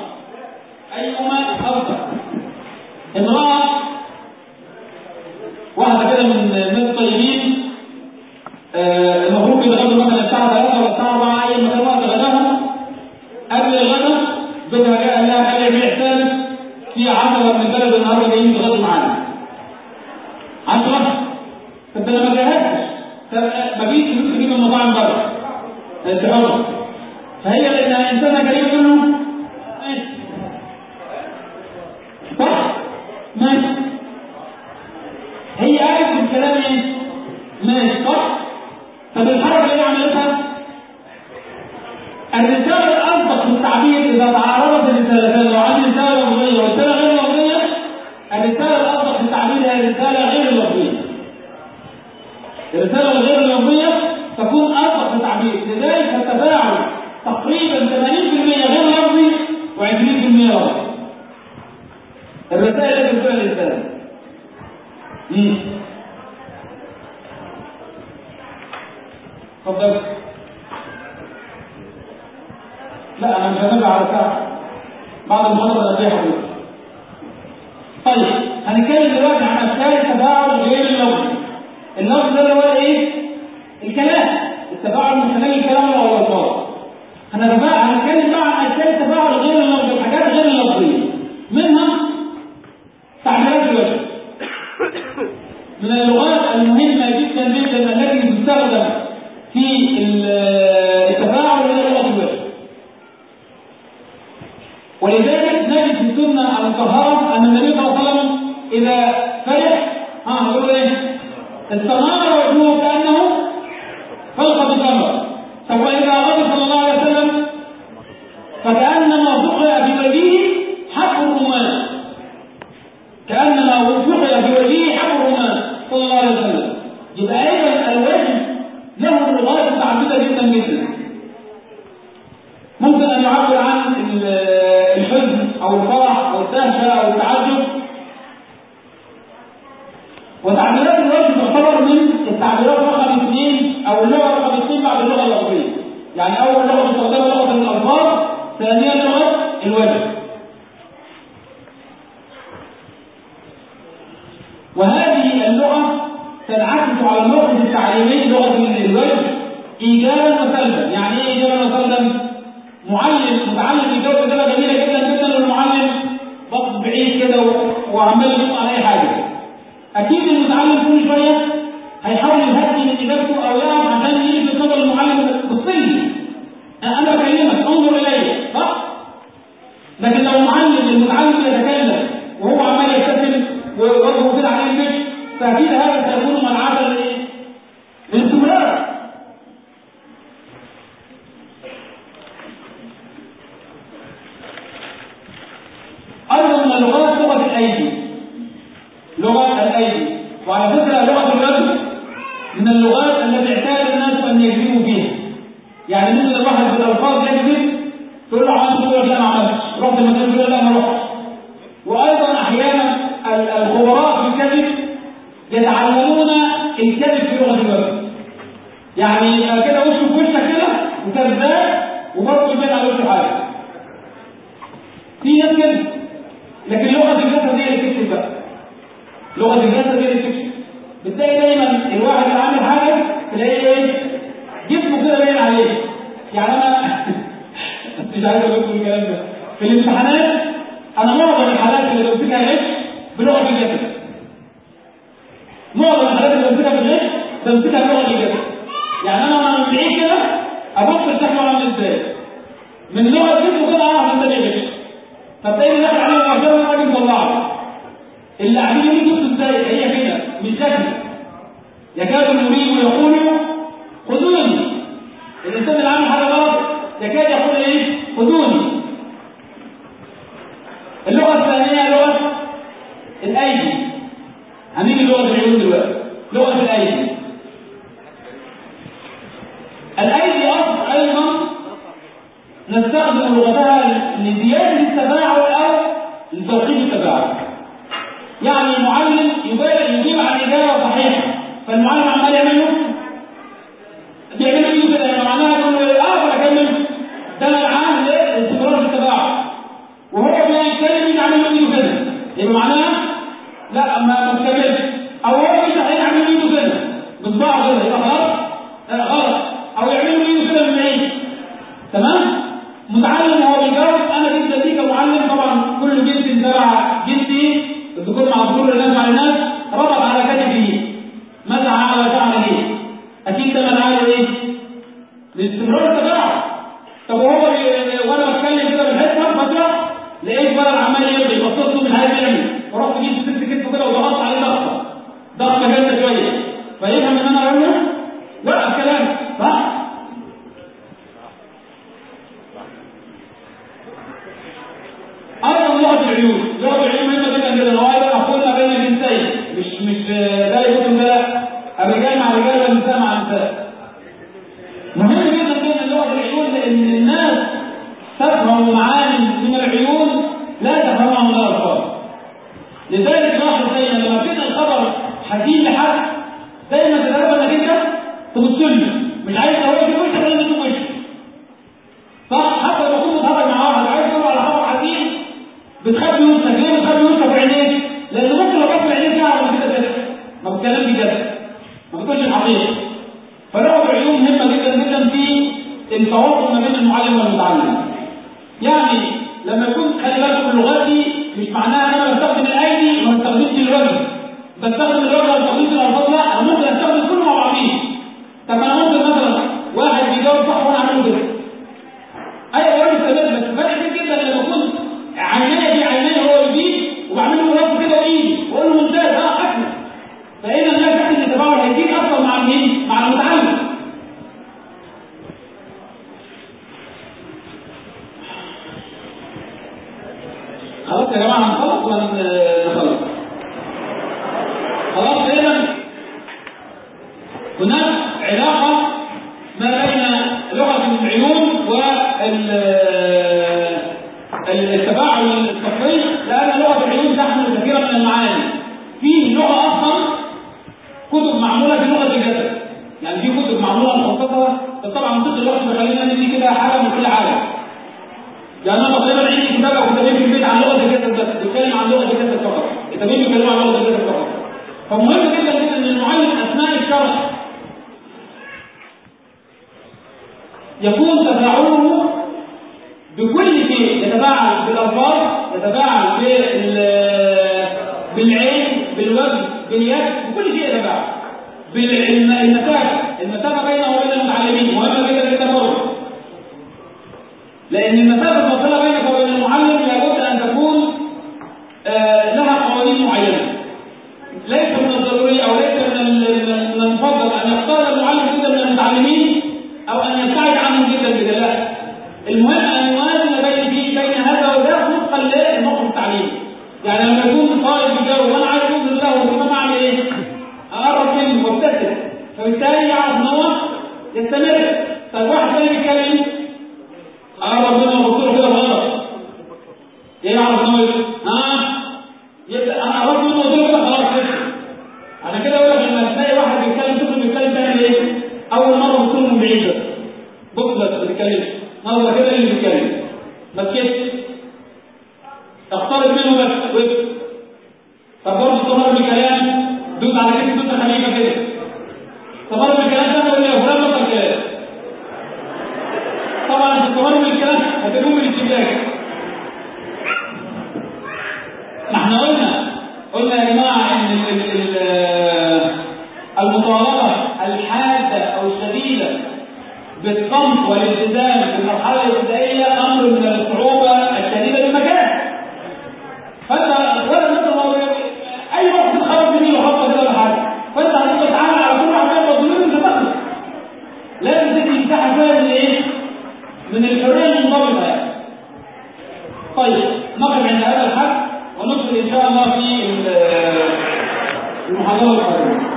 افضل؟ امراه واحده كده من الناس الطيبين المفروض بيتغدوا مثلا الساعه 3 ولا الساعه 4 اي مكان وقت غداها. قبل الغداء زوجها جاء قال لها خلي اعملي حسابك في 10 من البلد النهارده جايين يتغدوا معانا. 10 طب انا ما جهزتش، مفيش فلوس تجيب المطاعم بره التحضر. فهي لانها انسانه كريمه تقول له ماشي صح ماشي. هي قالت بالكلام ايه؟ ماشي صح. طب الحركه اللي هي عملتها الرساله الأصدق في التعبير اذا تعارضت الرسالتان. لو عندي رساله لفظيه ورساله الدنيا لغة. الرسائل اللي بتقولها الإنسان اتفضل. لا أنا مش هنرجع على ساعة بعد المحاضرة اللي فيها. طيب هنتكلم دلوقتي عن أشكال التفاعل غير اللفظي. اللفظ ده اللي هو إيه؟ الكلام، التفاعل من خلال الكلام أو الألفاظ. هنتكلم بقى عن أشكال التفاعل غير اللفظي، الحاجات غير اللفظية، منها تعبيرات الوجه. من اللغات المهمة جدا جدا التي تستخدم في التفاعل غير لغة الوجه. ولذلك نجد في السنة المطهرة أن النبي صلى الله عليه وسلم إذا فرح يقول إيه؟ استنار وجهه كأنه فلق بتمر. طب وإذا غضب صلى الله عليه وسلم فكأنما فقع في وجهه حب الرمان، كأنما فقع في وجهه حب الرمان صلى الله عليه وسلم. يبقى أيضا الوجه له لغات متعددة جدا جدا. ممكن أن يعبر عن الحزن أو الفرح أو الدهشة أو التعجب. وتعبيرات الوجه تعتبر من التعبيرات رقم 2 أو اللغة رقم 2 بعد اللغة اللفظية. يعني أول لغة بتستخدمها لغة الألفاظ، ثانيا لغة الوجه. وهذه اللغة تنعكس على الموقف التعليمي لغة الوجه إيجابا وسلبا. يعني إيه إيجابا وسلبا؟ متعلم يجاوب إجابة جميلة جدا جدا، والمعلم بص بعيد كده وعمال يبص على أي حاجة. أكيد المتعلم كل شوية هيحاول يهدي من إجابته أو يقف عشان يلفت نظر المعلم. بص لي أنا بكلمك، انظر إلي، صح؟ لكن لو المتعلم يتكلم وهو عمال يبتسم ووجهه كده عليه الوجه، فأكيد هذا سيكون ملعبا للاستمرار. أيضا من اللغات لغة الأيدي. لغة الأيدي، وعلى فكرة لغة الوجه من اللغات التي اعتاد الناس أن يكذبوا فيها. يعني ممكن الواحد بالألفاظ يكذب، تقول له عملت، يقول لك لا ما عملتش، رحت المكان، تقول لا ما رحتش. وأيضا أحيانا الخبراء في الكذب يتعلمون الكذب في لغة الوجه. يعني يبقى كده وشه في وشك كده وكذاب وبرضه يبان على وشه حاجة. في ناس كده، لكن لغة الجسد هي اللي بتكتب بقى. لغة الجسد هي اللي بتكتب. بتلاقي دايما الواحد اللي عامل حاجة تلاقيه ايه؟ جسمه كده باين عليه. يعني أنا مش عايز أقول لكم الكلام ده. في الامتحانات أنا معظم الحالات اللي بمسكها الغش بلغة الجسد. معظم الحالات اللي بمسكها بالغش بمسكها بلغة الجسد. يعني أنا من بعيد كده أبص لشكله عامل إزاي. من لغة جسمه كده أعرف إن ده بيغش. فتلاقيني داخل عليه مباشرة الراجل مطلعه. اللي قاعدين يقولوا ازاي هي كده مش شكل. يكاد المريد يقول خذوني. الانسان اللي عامل حاجه غلط يكاد يقول ايه؟ خذوني. اللغه الثانيه لغه الايدي. هنيجي لغه العيون دلوقتي. لغه الايدي. الايدي ايضا نستخدم لغتها لزياده التفاعل او لتوقيف التفاعل. يعني المعلم يجيب عن إجابة صحيحة، فالمعلم عمال يعمل ايده كده، يعني معناها يقول له ولا كمل، ده العام لاستمرار التباعد. وهو بيتكلم يعمل ايده كده، يبقى معناها لا ما تكملش. او هو يعمل ايده كده بصباعه كده، يبقى خلاص غلط. او يعمل ايده كده من بعيد. تمام؟ متعلم وهو بيجاوب انا جدا ليك كمعلم، طبعا كل جنس تبع جنسي الذكور مع الذكور الناس مع الناس، ربط على كتفه مسح على شعره ايه؟ اكيد ده منعه ايه؟ لاستمرار التباعد. طب وهو وانا بتكلم كده بالحته فتره لقيت ولد عمال يلغي بصيت مش عايز يعمل، ورحت جبت ست كتفه كده وضغطت عليه ضغطه جامده شويه، فيفهم ان انا اقول له وقف كلامك، صح؟ ايضا لغه العيون. لغه العيون مهمه جدا جدا. هو ايضا اخونا بين الجنسين، مش ده يقول ده الرجال مع الرجال والنساء مع النساء. مهم جدا جدا لغه العيون، لان الناس تفهم معاني من العيون لذلك لاحظ دايما لما كده الخبر حزين لحد دايما تتابع انك انت تبص له، مش عايز تهوي في وشك ولا تبص وشك. صح؟ حتى لو كنت بتتابع مع واحد عايز تقول على خبر حزين بتخبي وشك، ليه بتخبي وشك في عينيك؟ لان ممكن لو كانت عينيك تعرف كده كده ما بتكلمش كده، ما بتقولش الحقيقه. فلغه العيون مهمه جدا جدا في التواصل ما بين المعلم والمتعلم. يعني لما يكون خلي بالكم اللغات دي مش معناها ان انا بستخدم الايدي وما بستخدمش الوجه، بستخدم الوجه وما بستخدمش الالفاظ، لا انا ممكن استخدم كله مع بعضيه. طب انا ممكن مثلا واحد بيجاوب صح وانا عامله كده، ايوه بقول استمر، بس فرق كبير جدا لما اكون عينيا في عينيه هو يجيب وبعمل له راسه كده وايدي واقول له ممتاز حسن. فاذا لا شك ان التفاعل هيزيد اكثر مع مين؟ مع المتعلم. خلاص يا جماعه هنخلص ولا نخلص؟ خلاص. اذا هناك علاقه ما بين لغه العيون والتفاعل الصفري، لان لغه العيون تحمل كثيرا من المعاني. في لغه اصلا كتب معموله بلغه الجسد، يعني في كتب معموله مخصصه، بس طبعا من ضمن الوقت بخلينا ندي كده حاجه من كل حاجه. يعني انا تقريبا عندي كتاب او كتابين في البيت عن لغه الجسد بس بيتكلم عن لغه الجسد فقط، كتابين بيتكلموا عن لغه الجسد فقط. فمهم جدا جدا ان المعلم اثناء الشرح يكون تفاعله بكل شيء، يتفاعل بالالفاظ، يتفاعل بالعين، بالوجه، باليد، بكل شيء يتفاعل. المسافه بينه وبين المتعلمين مهمه جدا جدا برضه، لان المسافه الفاصله بينك وبين المعلم لابد ان تكون لها قوانين معينه. ليس من الضروري او ليس من المفضل ان يختار المعلم جدا من المتعلمين او ان يبتعد عنهم جدا جدا، لا. المهم ان يوازن بين هذا وذاك وفقا للموقف التعليمي. يعني لما يكون طالب بيجاوب وانا عايز اقول له الامام اعمل ايه؟ اقرب منه وابتسم، فبالتالي يعرف ان هو يستمر. طيب واحد ثاني بيتكلم اقرب منه وابص له كده غلط، يعرف ان هو يبدا انا قربت منه وقلت له كده خلاص كده. عشان كده اقول لك لما تلاقي واحد بيتكلم طفل بيتكلم تعمل ايه؟ اول مره بص له من بعيد بس، بص بس ما تتكلمش، نظره كده اللي بيتكلم ما تكتش، اقترب منه بس وقف. طب برضه استمر بالكلام، دوس على كتفه دوسه خفيفه كده. استمر بالكلام ده تقول لي يا فلان بطل كلام. طبعا انت استمر بالكلام هتقوم من الشباك. ما احنا قلنا يا جماعه ان المطالبه الحاده او الشديده بالصمت والالتزام في المرحله الابتدائيه امر من الصعوبه الشديده بالمكان. فانت ولا مثلا اي وقت تتخرج مني وخطه كده ولا حاجه، فانت هتفضل تعالى على كل عمليه مظلومين مش هتخلص. لازم تدي مساحه شويه من ايه؟ من الحريه المنضبطه يعني. طيب نقف عند هذا الحد وندخل ان شاء الله في المحاضره القادمه.